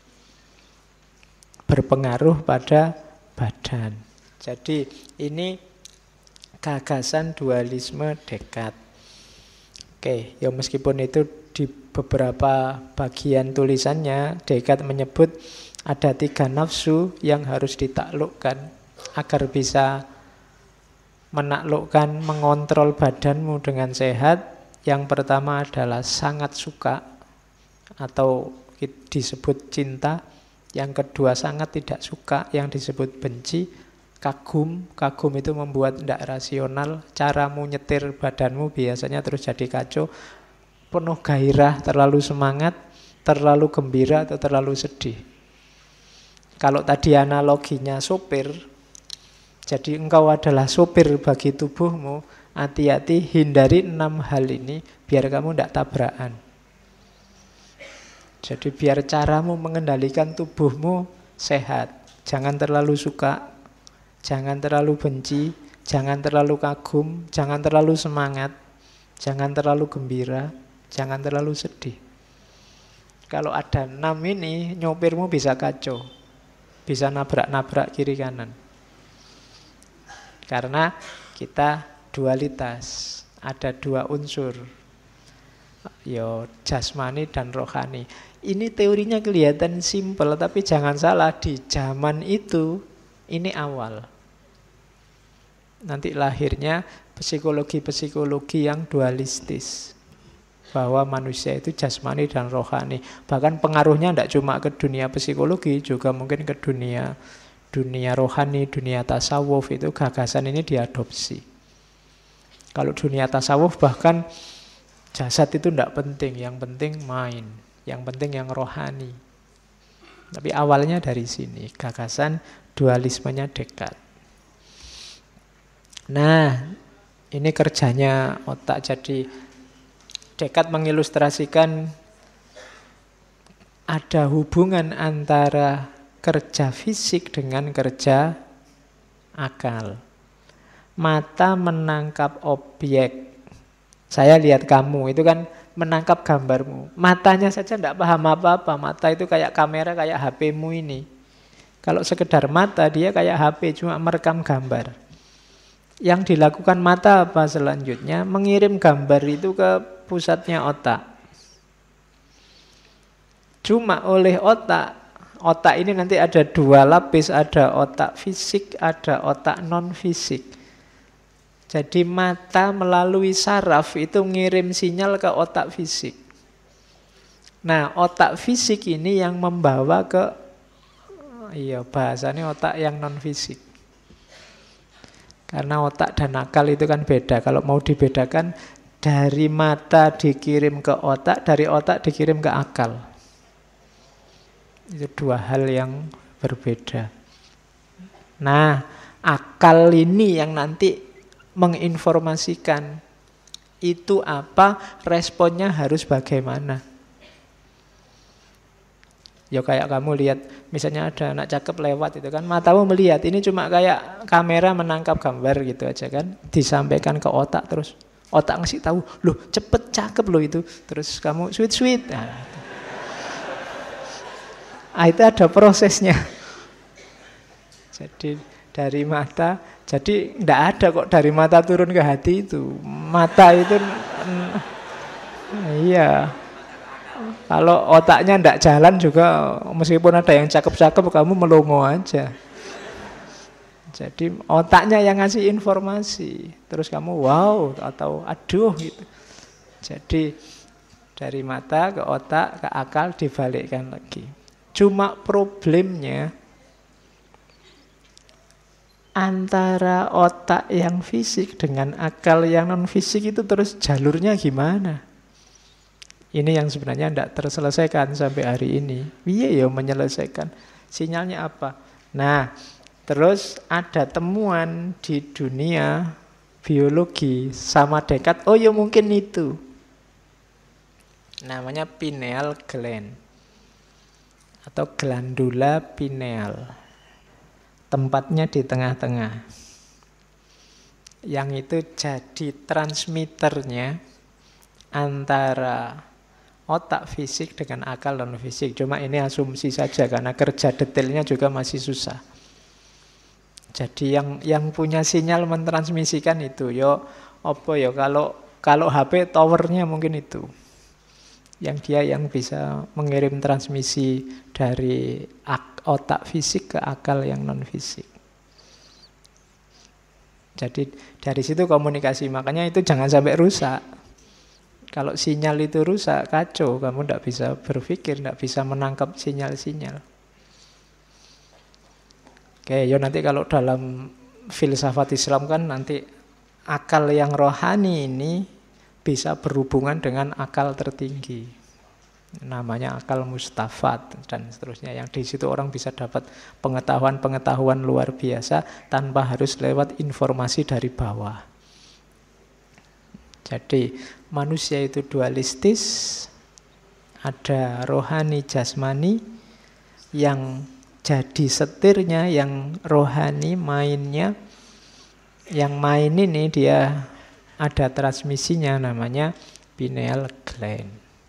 Speaker 1: Berpengaruh pada badan. Jadi ini gagasan dualisme Descartes. Oke, ya meskipun itu di beberapa bagian tulisannya, Descartes menyebut ada 3 nafsu yang harus ditaklukkan agar bisa menaklukkan, mengontrol badanmu dengan sehat. Yang pertama adalah sangat suka atau disebut cinta. Yang kedua sangat tidak suka, yang disebut benci. Kagum, kagum itu membuat tidak rasional. Caramu nyetir badanmu biasanya terus jadi kacau. Penuh gairah, terlalu semangat, terlalu gembira atau terlalu sedih. Kalau tadi analoginya sopir, jadi engkau adalah sopir bagi tubuhmu, hati-hati hindari 6 hal ini biar kamu tidak tabrakan. Jadi biar caramu mengendalikan tubuhmu sehat. Jangan terlalu suka, jangan terlalu benci, Jangan terlalu kagum, jangan terlalu semangat, jangan terlalu gembira, jangan terlalu sedih. Kalau ada 6 ini, nyopirmu bisa kacau. Bisa nabrak-nabrak kiri kanan. Karena kita dualitas. Ada 2 unsur. Jasmani dan rohani. Ini teorinya kelihatan simpel, tapi jangan salah, di zaman itu, ini awal. Nanti lahirnya psikologi-psikologi yang dualistis. Bahwa manusia itu jasmani dan rohani. Bahkan pengaruhnya tidak cuma ke dunia psikologi, juga mungkin ke dunia rohani, dunia tasawuf. Itu gagasan ini diadopsi. Kalau dunia tasawuf bahkan jasad itu tidak penting. Yang penting mind. Yang penting yang rohani. Tapi awalnya dari sini. Gagasan dualismenya Descartes. Nah, ini kerjanya otak. Jadi Descartes mengilustrasikan ada hubungan antara kerja fisik dengan kerja akal. Mata menangkap objek. Saya lihat kamu, itu kan menangkap gambarmu. Matanya saja tidak paham apa-apa. Mata itu kayak kamera, kayak HP-mu ini. Kalau sekedar mata, dia kayak HP, cuma merekam gambar. Yang dilakukan mata apa selanjutnya? Mengirim gambar itu ke pusatnya otak. Cuma oleh otak ini nanti ada 2 lapis, ada otak fisik, ada otak non-fisik. Jadi mata melalui saraf itu ngirim sinyal ke otak fisik. Nah, otak fisik ini yang membawa ke, bahasanya otak yang non-fisik. Karena otak dan akal itu kan beda. Kalau mau dibedakan, dari mata dikirim ke otak, dari otak dikirim ke akal. Itu 2 hal yang berbeda. Nah, akal ini yang nanti menginformasikan itu apa, responnya harus bagaimana. Ya kayak kamu lihat, misalnya ada anak cakep lewat itu kan, matamu melihat, ini cuma kayak kamera menangkap gambar gitu aja kan, disampaikan ke otak, terus otak ngasih tahu, loh cepet cakep loh itu, terus kamu sweet. Itu ada prosesnya. Jadi dari mata, jadi tidak ada kok dari mata turun ke hati itu. Mata itu, iya. Kalau otaknya tidak jalan juga, meskipun ada yang cakep-cakep, kamu melongo aja. Jadi otaknya yang ngasih informasi, terus kamu wow atau aduh gitu. Jadi dari mata ke otak ke akal dibalikkan lagi. Cuma problemnya antara otak yang fisik dengan akal yang non fisik itu terus jalurnya gimana? Ini yang sebenarnya tidak terselesaikan sampai hari ini. Iya ya menyelesaikan. Sinyalnya apa? Nah, terus ada temuan di dunia biologi sama Descartes. Oh ya mungkin itu. Namanya pineal gland. Atau glandula pineal. Tempatnya di tengah-tengah. Yang itu jadi transmitternya antara otak fisik dengan akal non fisik. Cuma ini asumsi saja karena kerja detailnya juga masih susah. Jadi yang punya sinyal mentransmisikan itu kalau HP towernya mungkin itu. Yang dia yang bisa mengirim transmisi dari otak fisik ke akal yang non fisik. Jadi dari situ komunikasi, makanya itu jangan sampai rusak. Kalau sinyal itu rusak, kacau. Kamu tidak bisa berpikir, tidak bisa menangkap sinyal-sinyal. Oke, nanti kalau dalam filsafat Islam kan nanti akal yang rohani ini bisa berhubungan dengan akal tertinggi. Namanya akal mustafat dan seterusnya. Yang di situ orang bisa dapat pengetahuan-pengetahuan luar biasa tanpa harus lewat informasi dari bawah. Jadi manusia itu dualistis, ada rohani jasmani, yang jadi setirnya, yang rohani mainnya, Yang main ini dia ada transmisinya namanya pineal gland.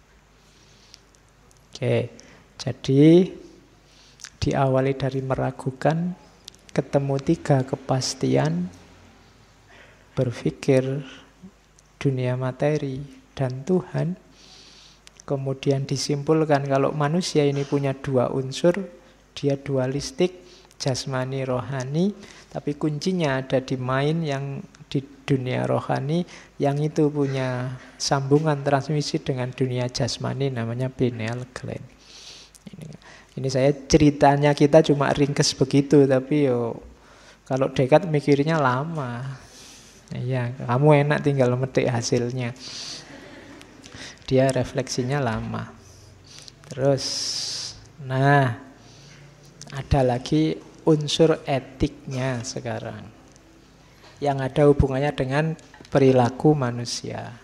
Speaker 1: Oke, jadi diawali dari meragukan, ketemu 3 kepastian, berpikir dunia materi dan Tuhan. Kemudian disimpulkan kalau manusia ini punya 2 unsur, dia dualistik, jasmani, rohani, tapi kuncinya ada di mind yang di dunia rohani, yang itu punya sambungan transmisi dengan dunia jasmani, namanya pineal gland. Ini saya ceritanya kita cuma ringkes begitu, tapi kalau Descartes mikirnya lama. Ya, kamu enak tinggal metik hasilnya. Dia refleksinya lama. Terus, nah, ada lagi unsur etiknya sekarang, yang ada hubungannya dengan perilaku manusia.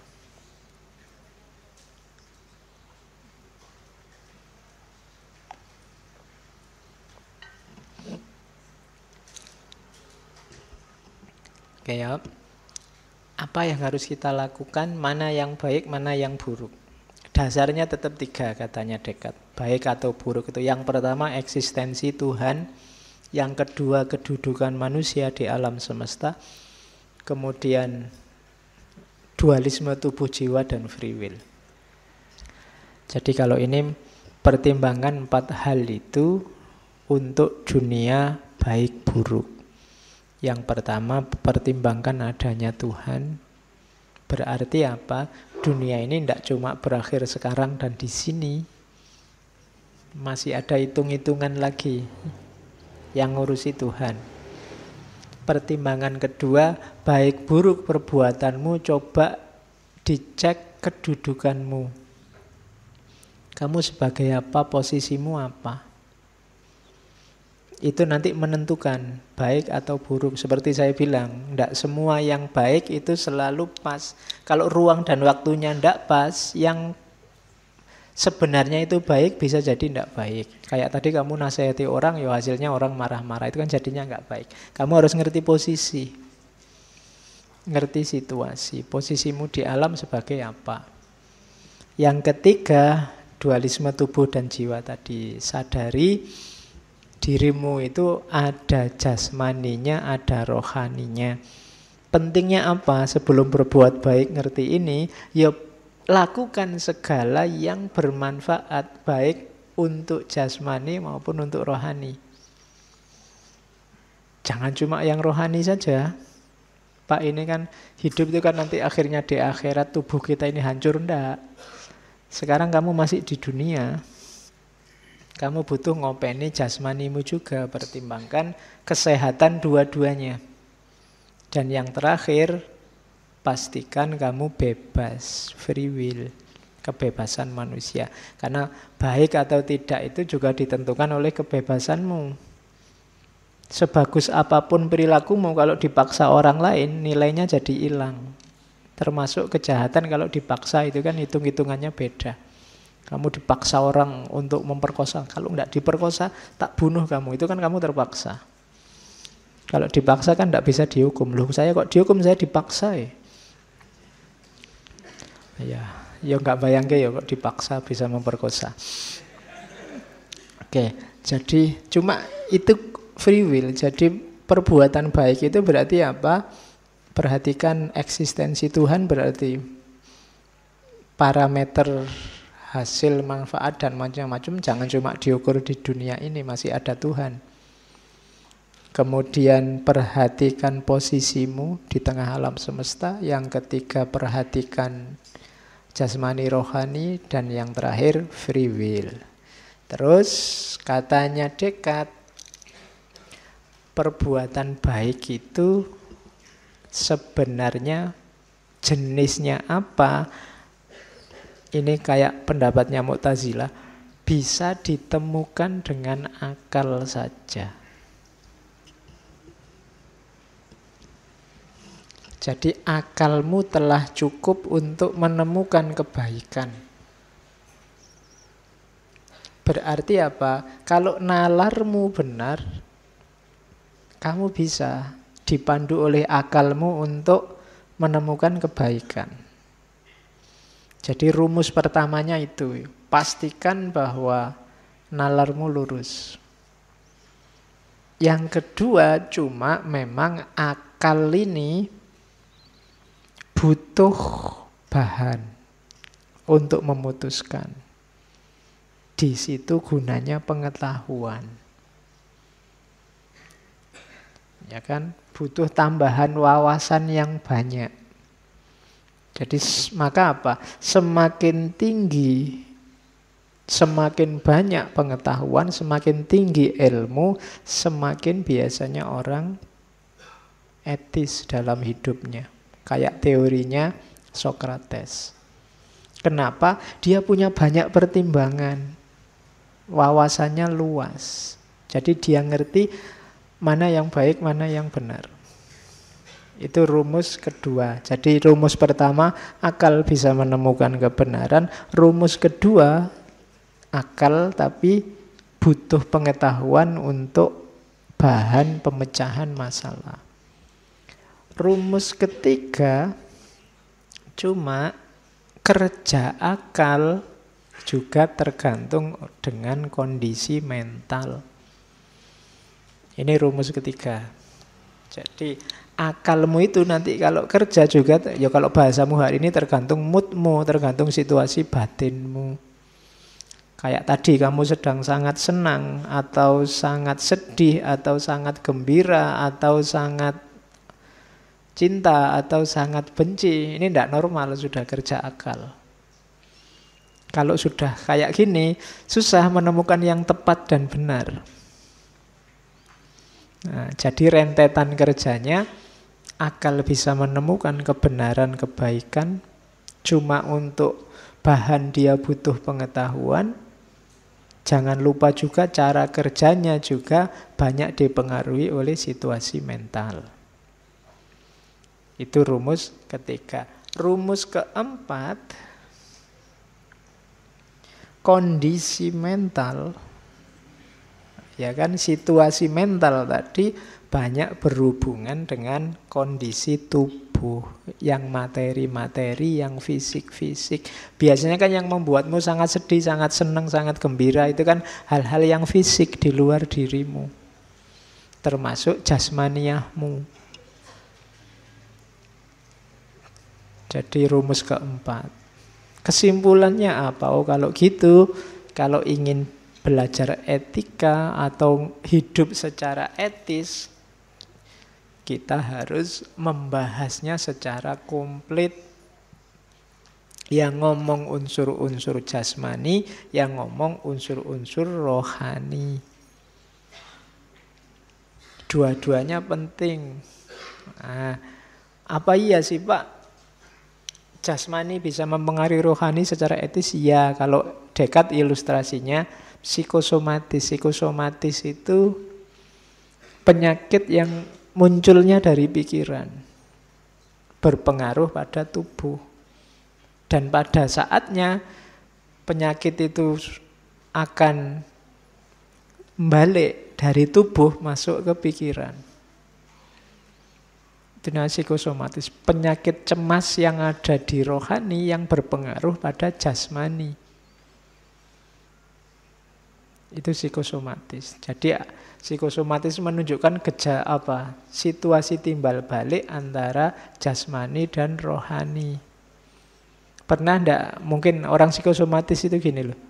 Speaker 1: Oke ya. Apa yang harus kita lakukan, mana yang baik, mana yang buruk. Dasarnya tetap 3 katanya Descartes. Baik atau buruk itu. Yang pertama eksistensi Tuhan. Yang kedua kedudukan manusia di alam semesta. Kemudian dualisme tubuh jiwa dan free will. Jadi kalau ini pertimbangan 4 hal itu untuk dunia baik buruk. Yang pertama, pertimbangkan adanya Tuhan. Berarti apa? Dunia ini tidak cuma berakhir sekarang dan di sini. Masih ada hitung-hitungan lagi yang ngurusi Tuhan. Pertimbangan kedua, baik buruk perbuatanmu, coba dicek kedudukanmu. Kamu sebagai apa, posisimu apa? Itu nanti menentukan baik atau buruk. Seperti saya bilang, tidak semua yang baik itu selalu pas. Kalau ruang dan waktunya tidak pas, yang sebenarnya itu baik bisa jadi tidak baik. Kayak tadi kamu nasihati orang, ya hasilnya orang marah-marah, itu kan jadinya nggak baik. Kamu harus ngerti posisi, ngerti situasi, posisimu di alam sebagai apa. Yang ketiga, dualisme tubuh dan jiwa tadi. Sadari dirimu itu ada jasmaninya, ada rohaninya. Pentingnya apa? Sebelum berbuat baik ngerti ini, ya lakukan segala yang bermanfaat, baik untuk jasmani maupun untuk rohani. Jangan cuma yang rohani saja. Pak, ini kan hidup itu kan nanti akhirnya di akhirat tubuh kita ini hancur, enggak. Sekarang kamu masih di dunia. Kamu butuh ngopeni jasmanimu juga, pertimbangkan kesehatan dua-duanya. Dan yang terakhir, pastikan kamu bebas, free will, kebebasan manusia. Karena baik atau tidak itu juga ditentukan oleh kebebasanmu. Sebagus apapun perilakumu, kalau dipaksa orang lain, nilainya jadi hilang. Termasuk kejahatan kalau dipaksa, itu kan hitung-hitungannya beda. Kamu dipaksa orang untuk memperkosa. Kalau tidak diperkosa, tak bunuh kamu. Itu kan kamu terpaksa. Kalau dipaksa kan tidak bisa dihukum. Loh, saya kok dihukum, saya dipaksa ya. Ya nggak bayangke ya kok dipaksa bisa memperkosa. Oke, jadi cuma itu free will. Jadi perbuatan baik itu berarti apa? Perhatikan eksistensi Tuhan, berarti parameter hasil, manfaat, dan macam-macam jangan cuma diukur di dunia ini, masih ada Tuhan. Kemudian perhatikan posisimu di tengah alam semesta. Yang ketiga, perhatikan jasmani rohani. Dan yang terakhir, free will. Terus katanya Descartes, perbuatan baik itu sebenarnya jenisnya apa? Ini kayak pendapatnya Mu'tazilah, bisa ditemukan dengan akal saja. Jadi akalmu telah cukup untuk menemukan kebaikan. Berarti apa? Kalau nalarmu benar, kamu bisa dipandu oleh akalmu untuk menemukan kebaikan. Jadi rumus pertamanya itu, pastikan bahwa nalarmu lurus. Yang kedua, cuma memang akal ini butuh bahan untuk memutuskan. Di situ gunanya pengetahuan. Ya kan, butuh tambahan wawasan yang banyak. Jadi maka apa? Semakin tinggi, semakin banyak pengetahuan, semakin tinggi ilmu, semakin biasanya orang etis dalam hidupnya. Kayak teorinya Socrates. Kenapa? Dia punya banyak pertimbangan. Wawasannya luas. Jadi dia ngerti mana yang baik, mana yang benar. Itu rumus kedua. Jadi rumus pertama, akal bisa menemukan kebenaran. Rumus kedua, akal tapi butuh pengetahuan untuk bahan pemecahan masalah. Rumus ketiga, cuma kerja akal juga tergantung dengan kondisi mental. Ini rumus ketiga. Jadi akalmu itu nanti kalau kerja juga, ya kalau bahasamu hari ini tergantung moodmu, tergantung situasi batinmu. Kayak tadi kamu sedang sangat senang, atau sangat sedih, atau sangat gembira, atau sangat cinta, atau sangat benci. Ini tidak normal, sudah kerja akal. Kalau sudah kayak gini, susah menemukan yang tepat dan benar. Nah, jadi rentetan kerjanya, akal bisa menemukan kebenaran, kebaikan, cuma untuk bahan dia butuh pengetahuan. Jangan lupa juga cara kerjanya juga banyak dipengaruhi oleh situasi mental. Itu rumus ketiga. Rumus keempat, kondisi mental. Ya kan, situasi mental tadi banyak berhubungan dengan kondisi tubuh, yang materi-materi, yang fisik-fisik. Biasanya kan yang membuatmu sangat sedih, sangat senang, sangat gembira itu kan hal-hal yang fisik di luar dirimu, termasuk jasmaniahmu. Jadi rumus keempat. Kesimpulannya apa? Oh, kalau gitu, kalau ingin belajar etika atau hidup secara etis, kita harus membahasnya secara komplit. Yang ngomong unsur-unsur jasmani, yang ngomong unsur-unsur rohani. Dua-duanya penting. Nah, apa iya sih Pak? Jasmani bisa mempengaruhi rohani secara etis? Ya, kalau Descartes ilustrasinya psikosomatis. Psikosomatis itu penyakit yang munculnya dari pikiran, berpengaruh pada tubuh. Dan pada saatnya penyakit itu akan balik dari tubuh masuk ke pikiran. Itu namanya psikosomatis. Penyakit cemas yang ada di rohani yang berpengaruh pada jasmani. Itu psikosomatis. Jadi psikosomatis menunjukkan situasi timbal balik antara jasmani dan rohani. Pernah enggak, mungkin orang psikosomatis itu gini loh.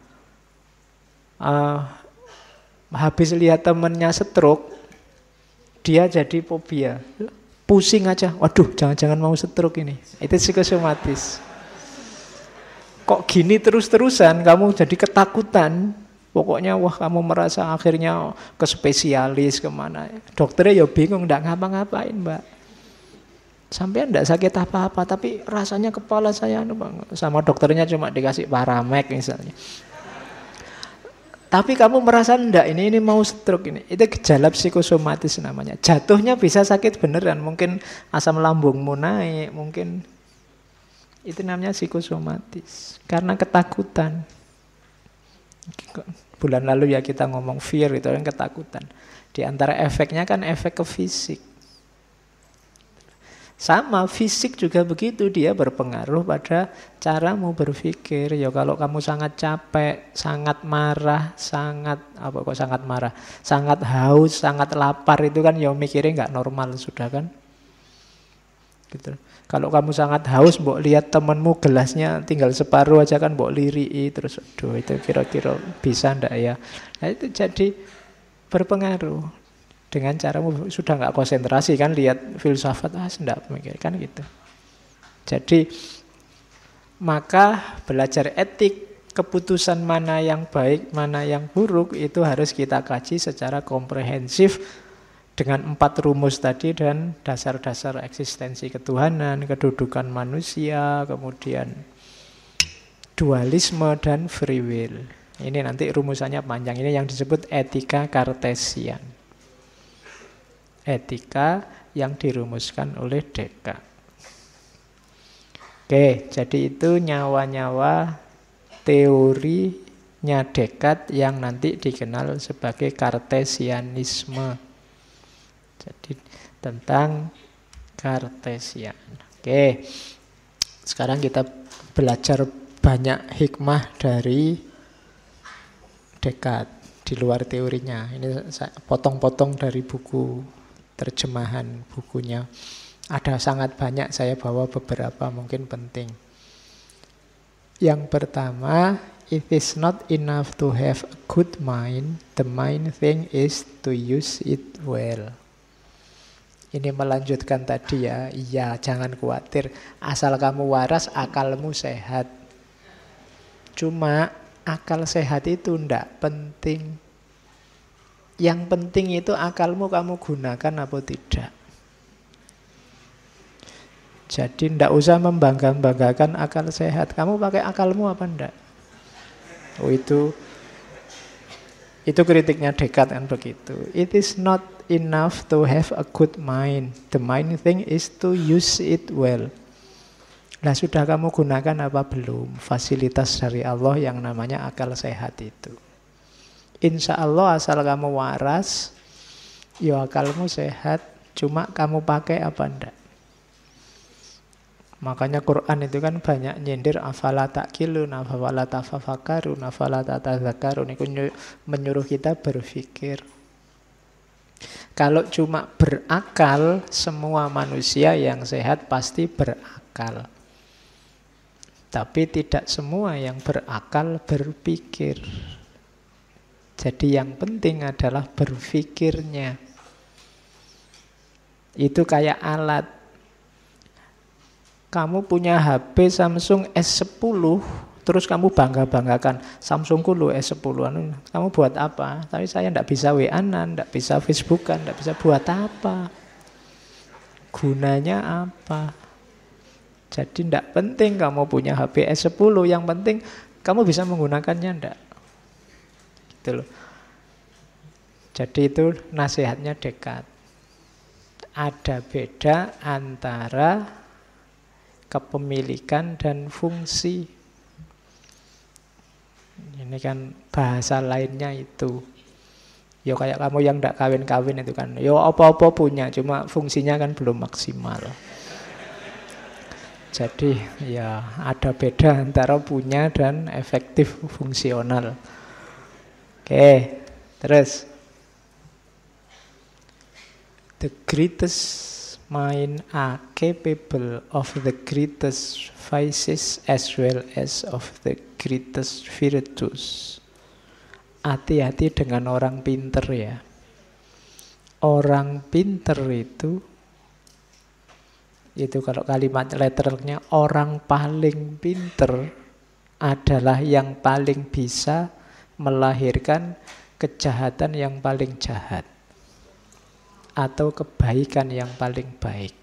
Speaker 1: Habis lihat temennya stroke, dia jadi fobia. Pusing aja, waduh jangan-jangan mau stroke ini. Itu psikosomatis. Kok gini terus-terusan, kamu jadi ketakutan. Pokoknya wah kamu merasa akhirnya ke spesialis kemana. Dokternya ya bingung, enggak ngapa-ngapain mbak. Sampai enggak sakit apa-apa, tapi rasanya kepala saya sama dokternya cuma dikasih Paramek misalnya. Tapi kamu merasa enggak, ini mau stroke ini. Itu gejala psikosomatis namanya. Jatuhnya bisa sakit beneran, mungkin asam lambungmu naik, mungkin itu namanya psikosomatis. Karena ketakutan. Bulan lalu ya kita ngomong fear, itu kan ketakutan. Di antara efeknya kan efek ke fisik. Sama, fisik juga begitu, dia berpengaruh pada caramu berpikir. Ya kalau kamu sangat capek, sangat marah, sangat haus, sangat lapar, itu kan ya mikirnya nggak normal sudah kan. Gitu. Kalau kamu sangat haus, mbok lihat temenmu gelasnya tinggal separuh aja kan, mbok lirii terus, aduh itu kira-kira bisa ndak ya? Nah itu jadi berpengaruh. Dengan caramu sudah nggak konsentrasi kan, lihat filsafat, sendak mikir kan gitu. Jadi maka belajar etik, keputusan mana yang baik, mana yang buruk, itu harus kita kaji secara komprehensif dengan 4 rumus tadi dan dasar-dasar eksistensi ketuhanan, kedudukan manusia, kemudian dualisme dan free will. Ini nanti rumusannya panjang, ini yang disebut etika Kartesian. Etika yang dirumuskan oleh Descartes. Oke, jadi itu nyawa-nyawa teorinya Descartes yang nanti dikenal sebagai Kartesianisme. Jadi tentang Kartesian. Oke, sekarang kita belajar banyak hikmah dari Descartes di luar teorinya. Ini saya potong-potong dari buku terjemahan bukunya. Ada sangat banyak, saya bawa beberapa mungkin penting. Yang pertama, it is not enough to have a good mind, the main thing is to use it well. Ini melanjutkan tadi ya. Iya, jangan khawatir, asal kamu waras, akalmu sehat. Cuma akal sehat itu ndak penting. Yang penting itu akalmu kamu gunakan apa tidak. Jadi ndak usah membangga-banggakan akal sehat. Kamu pakai akalmu apa ndak? Oh itu kritiknya Descartes kan begitu. It is not enough to have a good mind. The main thing is to use it well. Nah sudah kamu gunakan apa belum fasilitas dari Allah yang namanya akal sehat itu? Insya Allah asal kamu waras, ya akalmu sehat, cuma kamu pakai apa enggak. Makanya Quran itu kan banyak nyindir afala ta'qilun, afala tafakkarun, afala tatadzakkarun. Itu menyuruh kita berpikir. Kalau cuma berakal, semua manusia yang sehat pasti berakal. Tapi tidak semua yang berakal berpikir. Jadi yang penting adalah berpikirnya. Itu kayak alat. Kamu punya HP Samsung S10, terus kamu bangga-banggakan, Samsungku lo S10. Kamu buat apa? Tapi saya tidak bisa WA-an, tidak bisa Facebook-an, tidak bisa buat apa. Gunanya apa? Jadi tidak penting kamu punya HP S10, yang penting kamu bisa menggunakannya enggak. Gitu loh. Jadi itu nasihatnya Descartes. Ada beda antara kepemilikan dan fungsi. Ini kan bahasa lainnya itu. Ya kayak kamu yang tidak kawin-kawin itu kan. Ya apa-apa punya, cuma fungsinya kan belum maksimal. Jadi ya ada beda antara punya dan efektif fungsional. Oke, terus. The greatest mind are capable of the greatest vices as well as of the greatest virtues. Hati-hati dengan orang pinter ya. Orang pinter itu kalau kalimat letternya, orang paling pinter adalah yang paling bisa melahirkan kejahatan yang paling jahat atau kebaikan yang paling baik.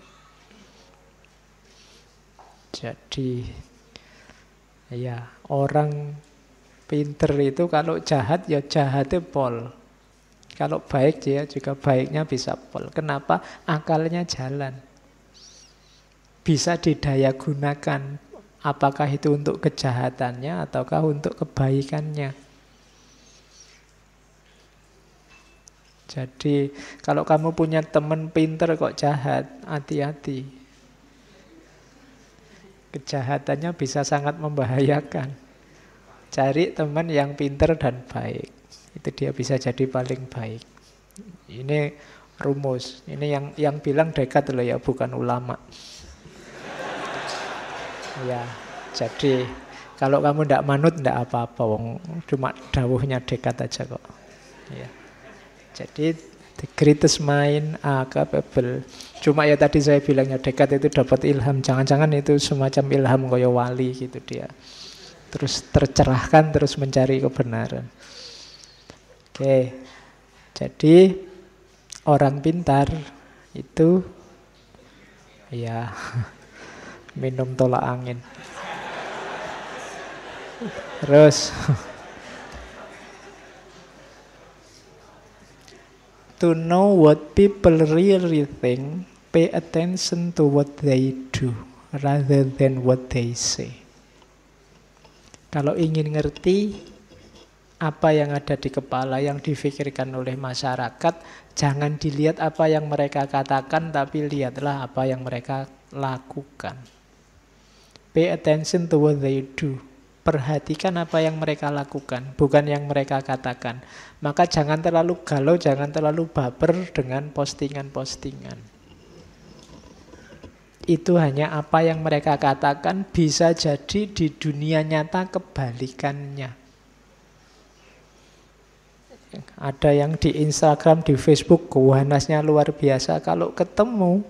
Speaker 1: Jadi ya orang pinter itu kalau jahat ya jahatnya pol. Kalau baik dia juga baiknya bisa pol. Kenapa? Akalnya jalan. Bisa didaya gunakan. Apakah itu untuk kejahatannya ataukah untuk kebaikannya. Jadi kalau kamu punya teman pinter kok jahat, hati-hati. Kejahatannya bisa sangat membahayakan. Cari teman yang pinter dan baik. Itu dia bisa jadi paling baik. Ini rumus. Ini yang bilang Descartes loh ya, bukan ulama. Ya, jadi kalau kamu tidak manut tidak apa-apa, cuma dawuhnya Descartes aja kok. Ya. Jadi the greatest mind are capable. Cuma ya tadi saya bilangnya Descartes itu dapat ilham. Jangan-jangan itu semacam ilham kaya wali gitu dia. Terus tercerahkan, terus mencari kebenaran. Oke, jadi orang pintar itu ya minum tolak angin. Terus to know what people really think, pay attention to what they do rather than what they say. Kalau ingin ngerti apa yang ada di kepala, yang difikirkan oleh masyarakat, jangan dilihat apa yang mereka katakan, tapi lihatlah apa yang mereka lakukan. Pay attention to what they do. Perhatikan apa yang mereka lakukan, bukan yang mereka katakan. Maka jangan terlalu galau, jangan terlalu baper dengan postingan-postingan. Itu hanya apa yang mereka katakan, bisa jadi di dunia nyata kebalikannya. Ada yang di Instagram, di Facebook, gawanasnya luar biasa. Kalau ketemu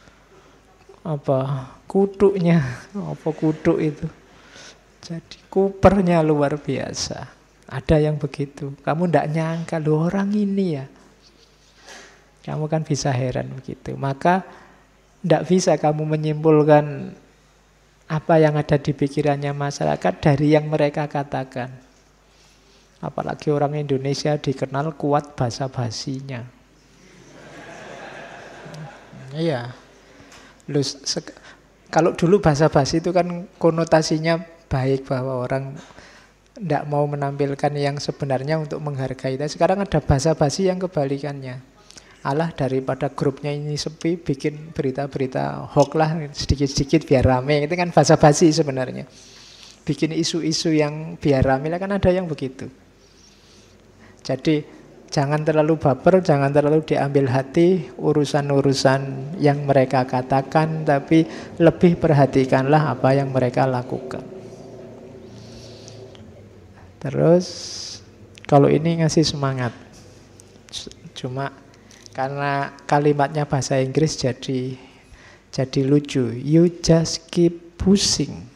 Speaker 1: kutuknya, kutuk itu. Jadi kupernya luar biasa. Ada yang begitu. Kamu tidak nyangka, loh orang ini ya. Kamu kan bisa heran begitu. Maka tidak bisa kamu menyimpulkan apa yang ada di pikirannya masyarakat dari yang mereka katakan. Apalagi orang Indonesia dikenal kuat basa-basinya. Iya. Kalau dulu basa-basi itu kan konotasinya baik, bahwa orang tidak mau menampilkan yang sebenarnya untuk menghargai. Sekarang ada basa-basi yang kebalikannya. Alah, daripada grupnya ini sepi, bikin berita-berita hoax lah sedikit-sedikit biar rame. Itu kan basa-basi sebenarnya. Bikin isu-isu yang biar rame lah, kan ada yang begitu. Jadi jangan terlalu baper, jangan terlalu diambil hati urusan-urusan yang mereka katakan, tapi lebih perhatikanlah apa yang mereka lakukan. Terus kalau ini ngasih semangat. Cuma karena kalimatnya bahasa Inggris jadi lucu. You just keep pushing.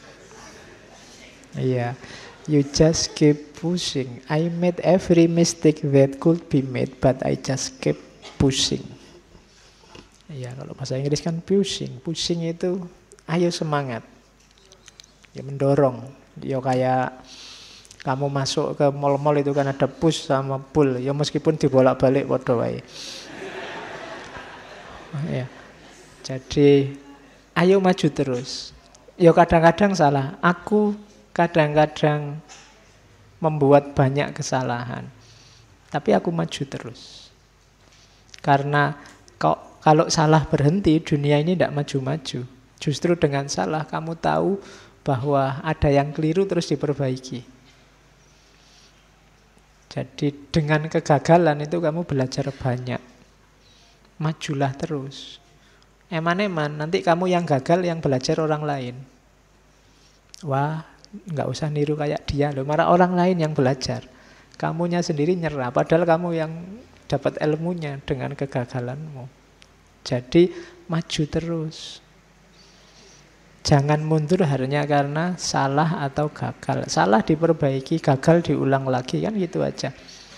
Speaker 1: Iya, you just keep pushing. I made every mistake that could be made, but I just keep pushing. Iya, kalau bahasa Inggris kan pushing. Pushing itu ayo semangat. Ya mendorong. Ya kayak kamu masuk ke mall-mall itu kan ada push sama pull. Ya meskipun dibolak-balik padha wae. Ya. Jadi ayo maju terus. Ya kadang-kadang salah. Aku kadang-kadang membuat banyak kesalahan. Tapi aku maju terus. Karena kalau salah berhenti, dunia ini tidak maju-maju. Justru dengan salah kamu tahu bahwa ada yang keliru terus diperbaiki. Jadi dengan kegagalan itu kamu belajar banyak. Majulah terus. Eman-eman, nanti kamu yang gagal, yang belajar orang lain. Wah, nggak usah niru kayak dia loh. Malah orang lain yang belajar. Kamunya sendiri nyerah, padahal kamu yang dapat ilmunya dengan kegagalanmu. Jadi maju terus. Jangan mundur hanya karena salah atau gagal. Salah diperbaiki, gagal diulang lagi, kan gitu aja.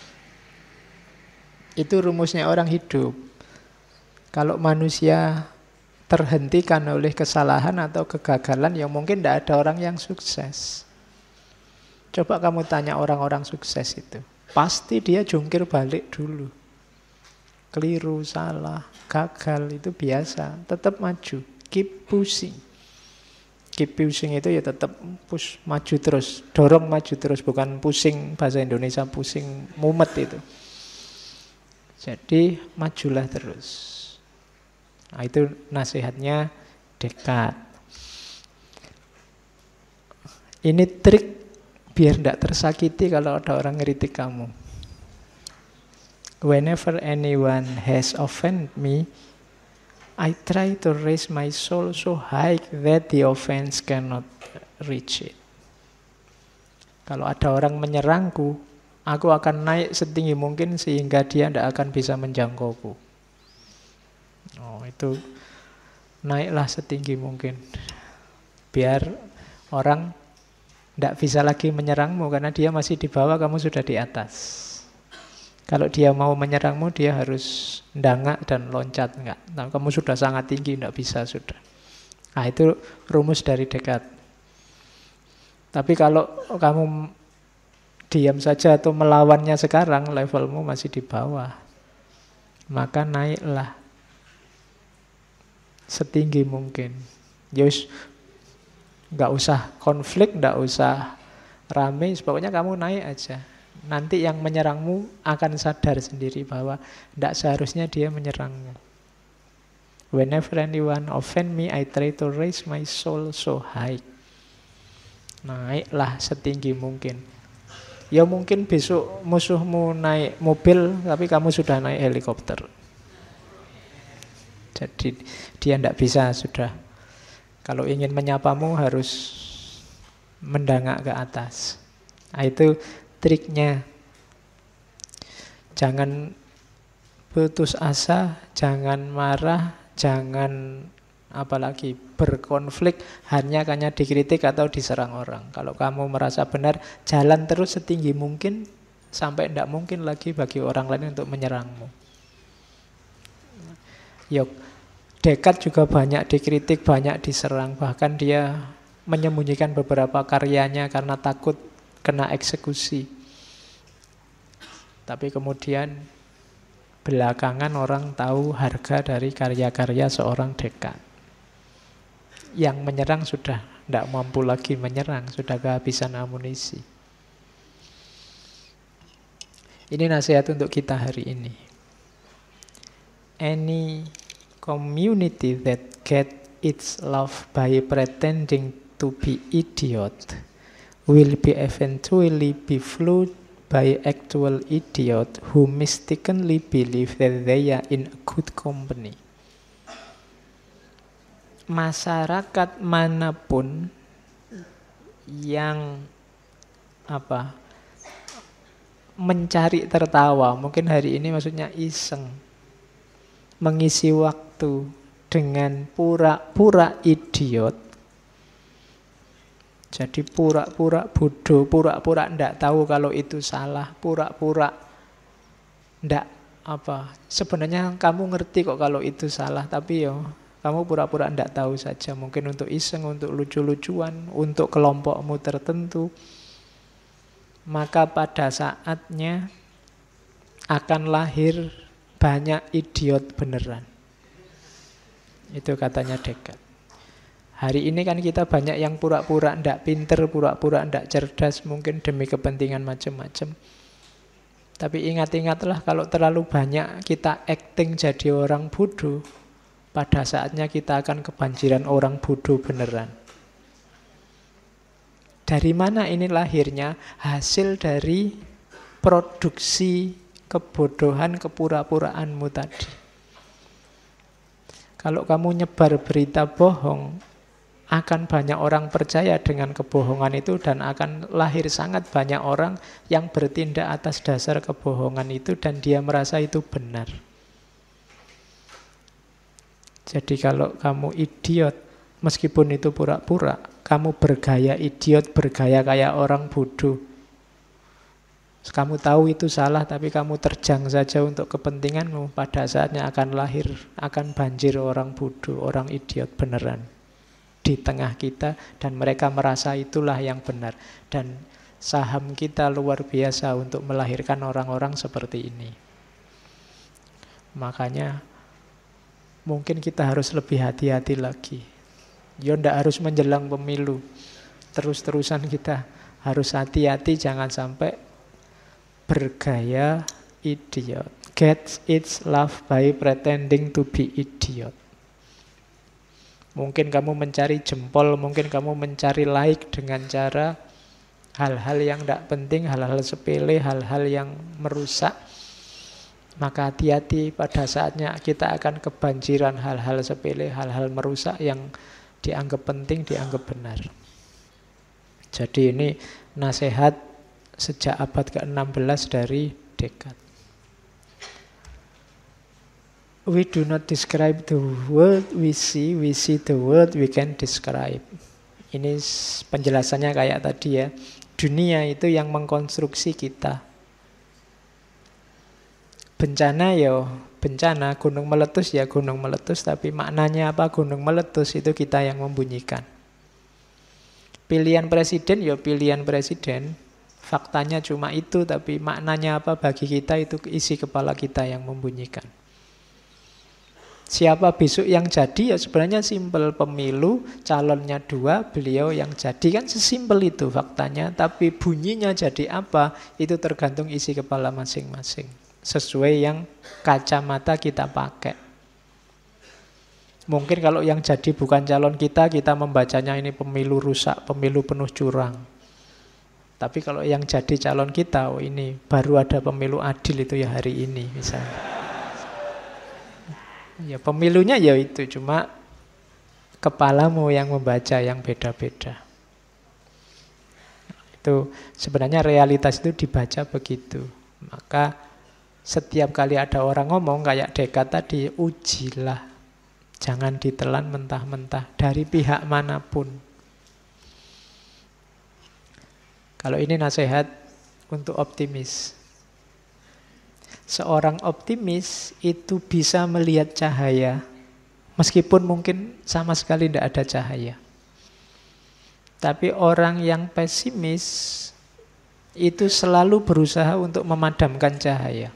Speaker 1: Itu rumusnya orang hidup. Kalau manusia terhentikan oleh kesalahan atau kegagalan, ya mungkin tidak ada orang yang sukses. Coba kamu tanya orang-orang sukses itu. Pasti dia jungkir balik dulu. Keliru, salah, gagal, itu biasa. Tetap maju, keep pushing. Keep pushing itu ya tetap push, maju terus, dorong maju terus, bukan pusing, bahasa Indonesia pusing, mumet itu. Jadi majulah terus. Nah, itu nasihatnya Descartes. Ini trik biar tidak tersakiti kalau ada orang ngeritik kamu. Whenever anyone has offended me, I try to raise my soul so high that the offense cannot reach it. Kalau ada orang menyerangku, aku akan naik setinggi mungkin sehingga dia tidak akan bisa menjangkauku. Oh, itu naiklah setinggi mungkin. Biar orang tidak bisa lagi menyerangmu karena dia masih di bawah, kamu sudah di atas. Kalau dia mau menyerangmu, dia harus ndangak dan loncat. Enggak. Nah, kamu sudah sangat tinggi, tidak bisa sudah. Nah, itu rumus dari Descartes. Tapi kalau kamu diam saja atau melawannya sekarang, levelmu masih di bawah. Maka naiklah setinggi mungkin. Yus, nggak usah konflik, nggak usah rame, pokoknya kamu naik aja. Nanti yang menyerangmu akan sadar sendiri bahwa tidak seharusnya dia menyerangmu. Whenever anyone offend me, I try to raise my soul so high. Naiklah setinggi mungkin. Ya mungkin besok musuhmu naik mobil, tapi kamu sudah naik helikopter. Jadi dia tidak bisa sudah. Kalau ingin menyapamu harus mendangak ke atas. Nah, itu triknya. Jangan putus asa, jangan marah, jangan apalagi berkonflik hanya karena dikritik atau diserang orang. Kalau kamu merasa benar, jalan terus setinggi mungkin sampai tidak mungkin lagi bagi orang lain untuk menyerangmu. Yuk. Descartes juga banyak dikritik, banyak diserang. Bahkan dia menyembunyikan beberapa karyanya karena takut kena eksekusi. Tapi kemudian belakangan orang tahu harga dari karya-karya seorang Descartes. Yang menyerang sudah tidak mampu lagi menyerang, sudah kehabisan amunisi. Ini nasihat untuk kita hari ini. Any community that get its love by pretending to be idiot will be eventually be fooled by actual idiot who mistakenly believe that they are in a good company. Masyarakat manapun yang mencari tertawa, mungkin hari ini maksudnya iseng, mengisi waktu dengan pura-pura idiot. Jadi pura-pura bodoh, pura-pura ndak tahu kalau itu salah, pura-pura ndak sebenarnya kamu ngerti kok kalau itu salah, tapi kamu pura-pura ndak tahu saja, mungkin untuk iseng, untuk lucu-lucuan, untuk kelompokmu tertentu. Maka pada saatnya akan lahir banyak idiot beneran. Itu katanya Descartes. Hari ini kan kita banyak yang pura-pura ndak pinter, pura-pura ndak cerdas, mungkin demi kepentingan macam-macam. Tapi ingat-ingatlah kalau terlalu banyak kita acting jadi orang bodoh, pada saatnya kita akan kebanjiran orang bodoh beneran. Dari mana ini lahirnya? Hasil dari produksi kebodohan, kepura-puraanmu tadi. Kalau kamu nyebar berita bohong, akan banyak orang percaya dengan kebohongan itu dan akan lahir sangat banyak orang yang bertindak atas dasar kebohongan itu dan dia merasa itu benar. Jadi kalau kamu idiot, meskipun itu pura-pura, kamu bergaya idiot, bergaya kayak orang bodoh. Kamu tahu itu salah, tapi kamu terjang saja untuk kepentinganmu. Pada saatnya akan lahir, akan banjir orang bodoh, orang idiot beneran di tengah kita, dan mereka merasa itulah yang benar. Dan saham kita luar biasa untuk melahirkan orang-orang seperti ini. Makanya mungkin kita harus lebih hati-hati lagi. Ndak harus menjelang pemilu, terus-terusan kita harus hati-hati, jangan sampai bergaya idiot. Gets its love by pretending to be idiot. Mungkin kamu mencari jempol, mungkin kamu mencari like dengan cara hal-hal yang tidak penting, hal-hal sepele, hal-hal yang merusak. Maka hati-hati, pada saatnya kita akan kebanjiran hal-hal sepele, hal-hal merusak yang dianggap penting, dianggap benar. Jadi ini nasihat sejak abad ke-16 dari Descartes. We do not describe the world we see the world we can describe. Ini penjelasannya kayak tadi ya. Dunia itu yang mengkonstruksi kita. Bencana ya bencana, gunung meletus ya gunung meletus, tapi maknanya apa gunung meletus itu kita yang membunyikan. Pilihan presiden ya pilihan presiden, faktanya cuma itu, tapi maknanya apa bagi kita itu isi kepala kita yang membunyikan. Siapa besok yang jadi ya sebenarnya simpel, pemilu, calonnya 2, beliau yang jadi, kan sesimpel itu faktanya. Tapi bunyinya jadi apa itu tergantung isi kepala masing-masing, sesuai yang kacamata kita pakai. Mungkin kalau yang jadi bukan calon kita membacanya ini pemilu rusak, pemilu penuh curang. Tapi kalau yang jadi calon kita, oh ini baru ada pemilu adil itu ya hari ini misalnya. Ya pemilunya ya itu, cuma kepalamu yang membaca yang beda-beda. Itu sebenarnya realitas itu dibaca begitu. Maka setiap kali ada orang ngomong kayak Descartes tadi, ujilah. Jangan ditelan mentah-mentah dari pihak manapun. Kalau ini nasihat untuk optimis. Seorang optimis itu bisa melihat cahaya, meskipun mungkin sama sekali tidak ada cahaya. Tapi orang yang pesimis itu selalu berusaha untuk memadamkan cahaya.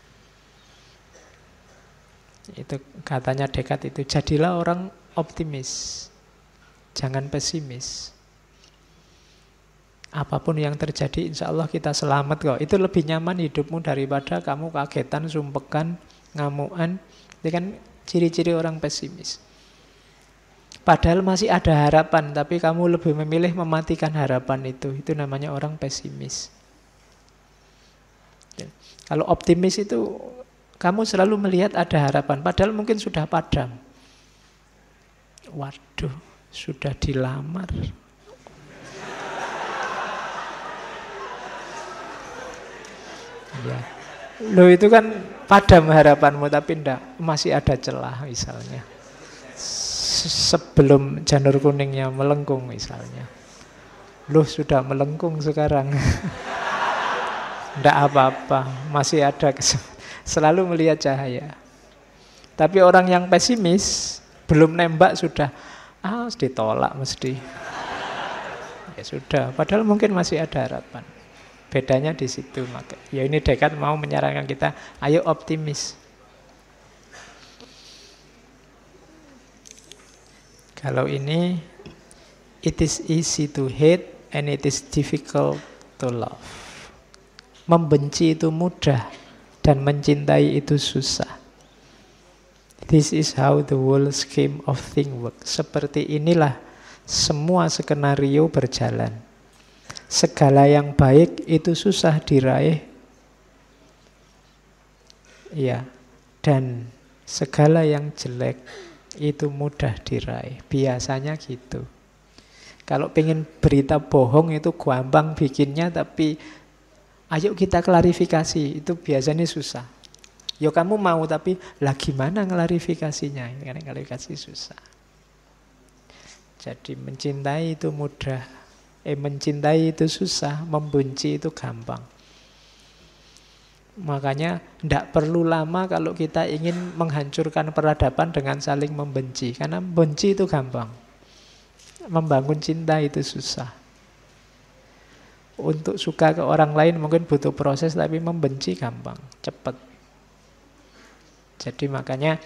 Speaker 1: Itu katanya Descartes itu, jadilah orang optimis, jangan pesimis. Apapun yang terjadi insya Allah kita selamat kok. Itu lebih nyaman hidupmu daripada kamu kagetan, sumpekan, ngamuan. Itu kan ciri-ciri orang pesimis. Padahal masih ada harapan, tapi kamu lebih memilih mematikan harapan itu. Itu namanya orang pesimis. Kalau optimis itu kamu selalu melihat ada harapan, padahal mungkin sudah padam. Waduh, sudah dilamar. Ya. Loh itu kan padam harapanmu, tapi enggak, masih ada celah misalnya. Sebelum janur kuningnya melengkung misalnya. Loh sudah melengkung sekarang. Enggak apa-apa, masih ada kesempatan. Selalu melihat cahaya. Tapi orang yang pesimis, belum nembak sudah ditolak mesti. Ya sudah, padahal mungkin masih ada harapan. Bedanya di situ. Maka ya ini Descartes mau menyarankan kita, ayo optimis. Kalau ini, it is easy to hate and it is difficult to love. Membenci itu mudah dan mencintai itu susah. This is how the whole scheme of things works. Seperti inilah semua skenario berjalan. Segala yang baik itu susah diraih. Ya, dan segala yang jelek itu mudah diraih. Biasanya gitu. Kalau pengen berita bohong itu gampang bikinnya, tapi ayo kita klarifikasi, itu biasanya susah. Ya kamu mau, tapi lah gimana klarifikasinya? Karena klarifikasi susah. Jadi mencintai itu mudah, mencintai itu susah, membenci itu gampang. Makanya tidak perlu lama kalau kita ingin menghancurkan peradaban dengan saling membenci. Karena membenci itu gampang. Membangun cinta itu susah. Untuk suka ke orang lain mungkin butuh proses, tapi membenci gampang, cepat. Jadi makanya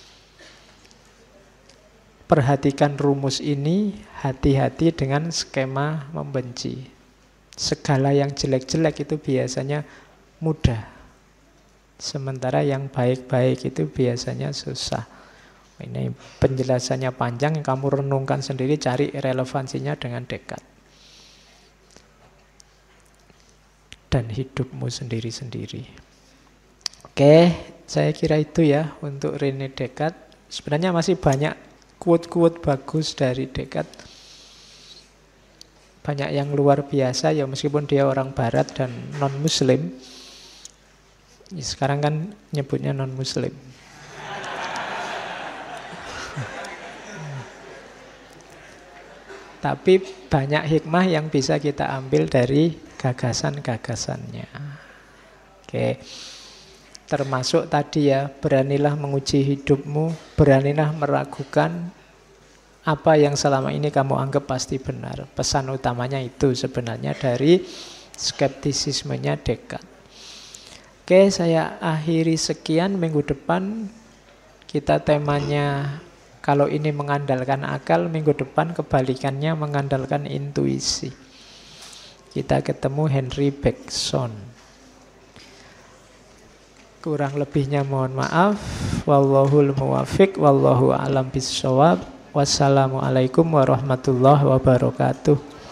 Speaker 1: perhatikan rumus ini, hati-hati dengan skema membenci. Segala yang jelek-jelek itu biasanya mudah. Sementara yang baik-baik itu biasanya susah. Ini penjelasannya panjang, kamu renungkan sendiri, cari relevansinya dengan Descartes dan hidupmu sendiri-sendiri. Oke, saya kira itu ya untuk René Descartes. Sebenarnya masih banyak quote-quote bagus dari Descartes. Banyak yang luar biasa ya, meskipun dia orang barat dan non-muslim. Sekarang kan nyebutnya non-muslim. Tapi banyak hikmah yang bisa kita ambil dari gagasan-gagasannya. Oke. Termasuk tadi ya, beranilah menguji hidupmu, beranilah meragukan apa yang selama ini kamu anggap pasti benar. Pesan utamanya itu sebenarnya dari skeptisismenya Descartes. Oke, saya akhiri sekian. Minggu depan kita temanya, kalau ini mengandalkan akal, minggu depan kebalikannya mengandalkan intuisi. Kita ketemu Henry Bergson. Kurang lebihnya mohon maaf. Wallahul muwafiq, wallahu a'lam bissawab. Wassalamualaikum warahmatullahi wabarakatuh.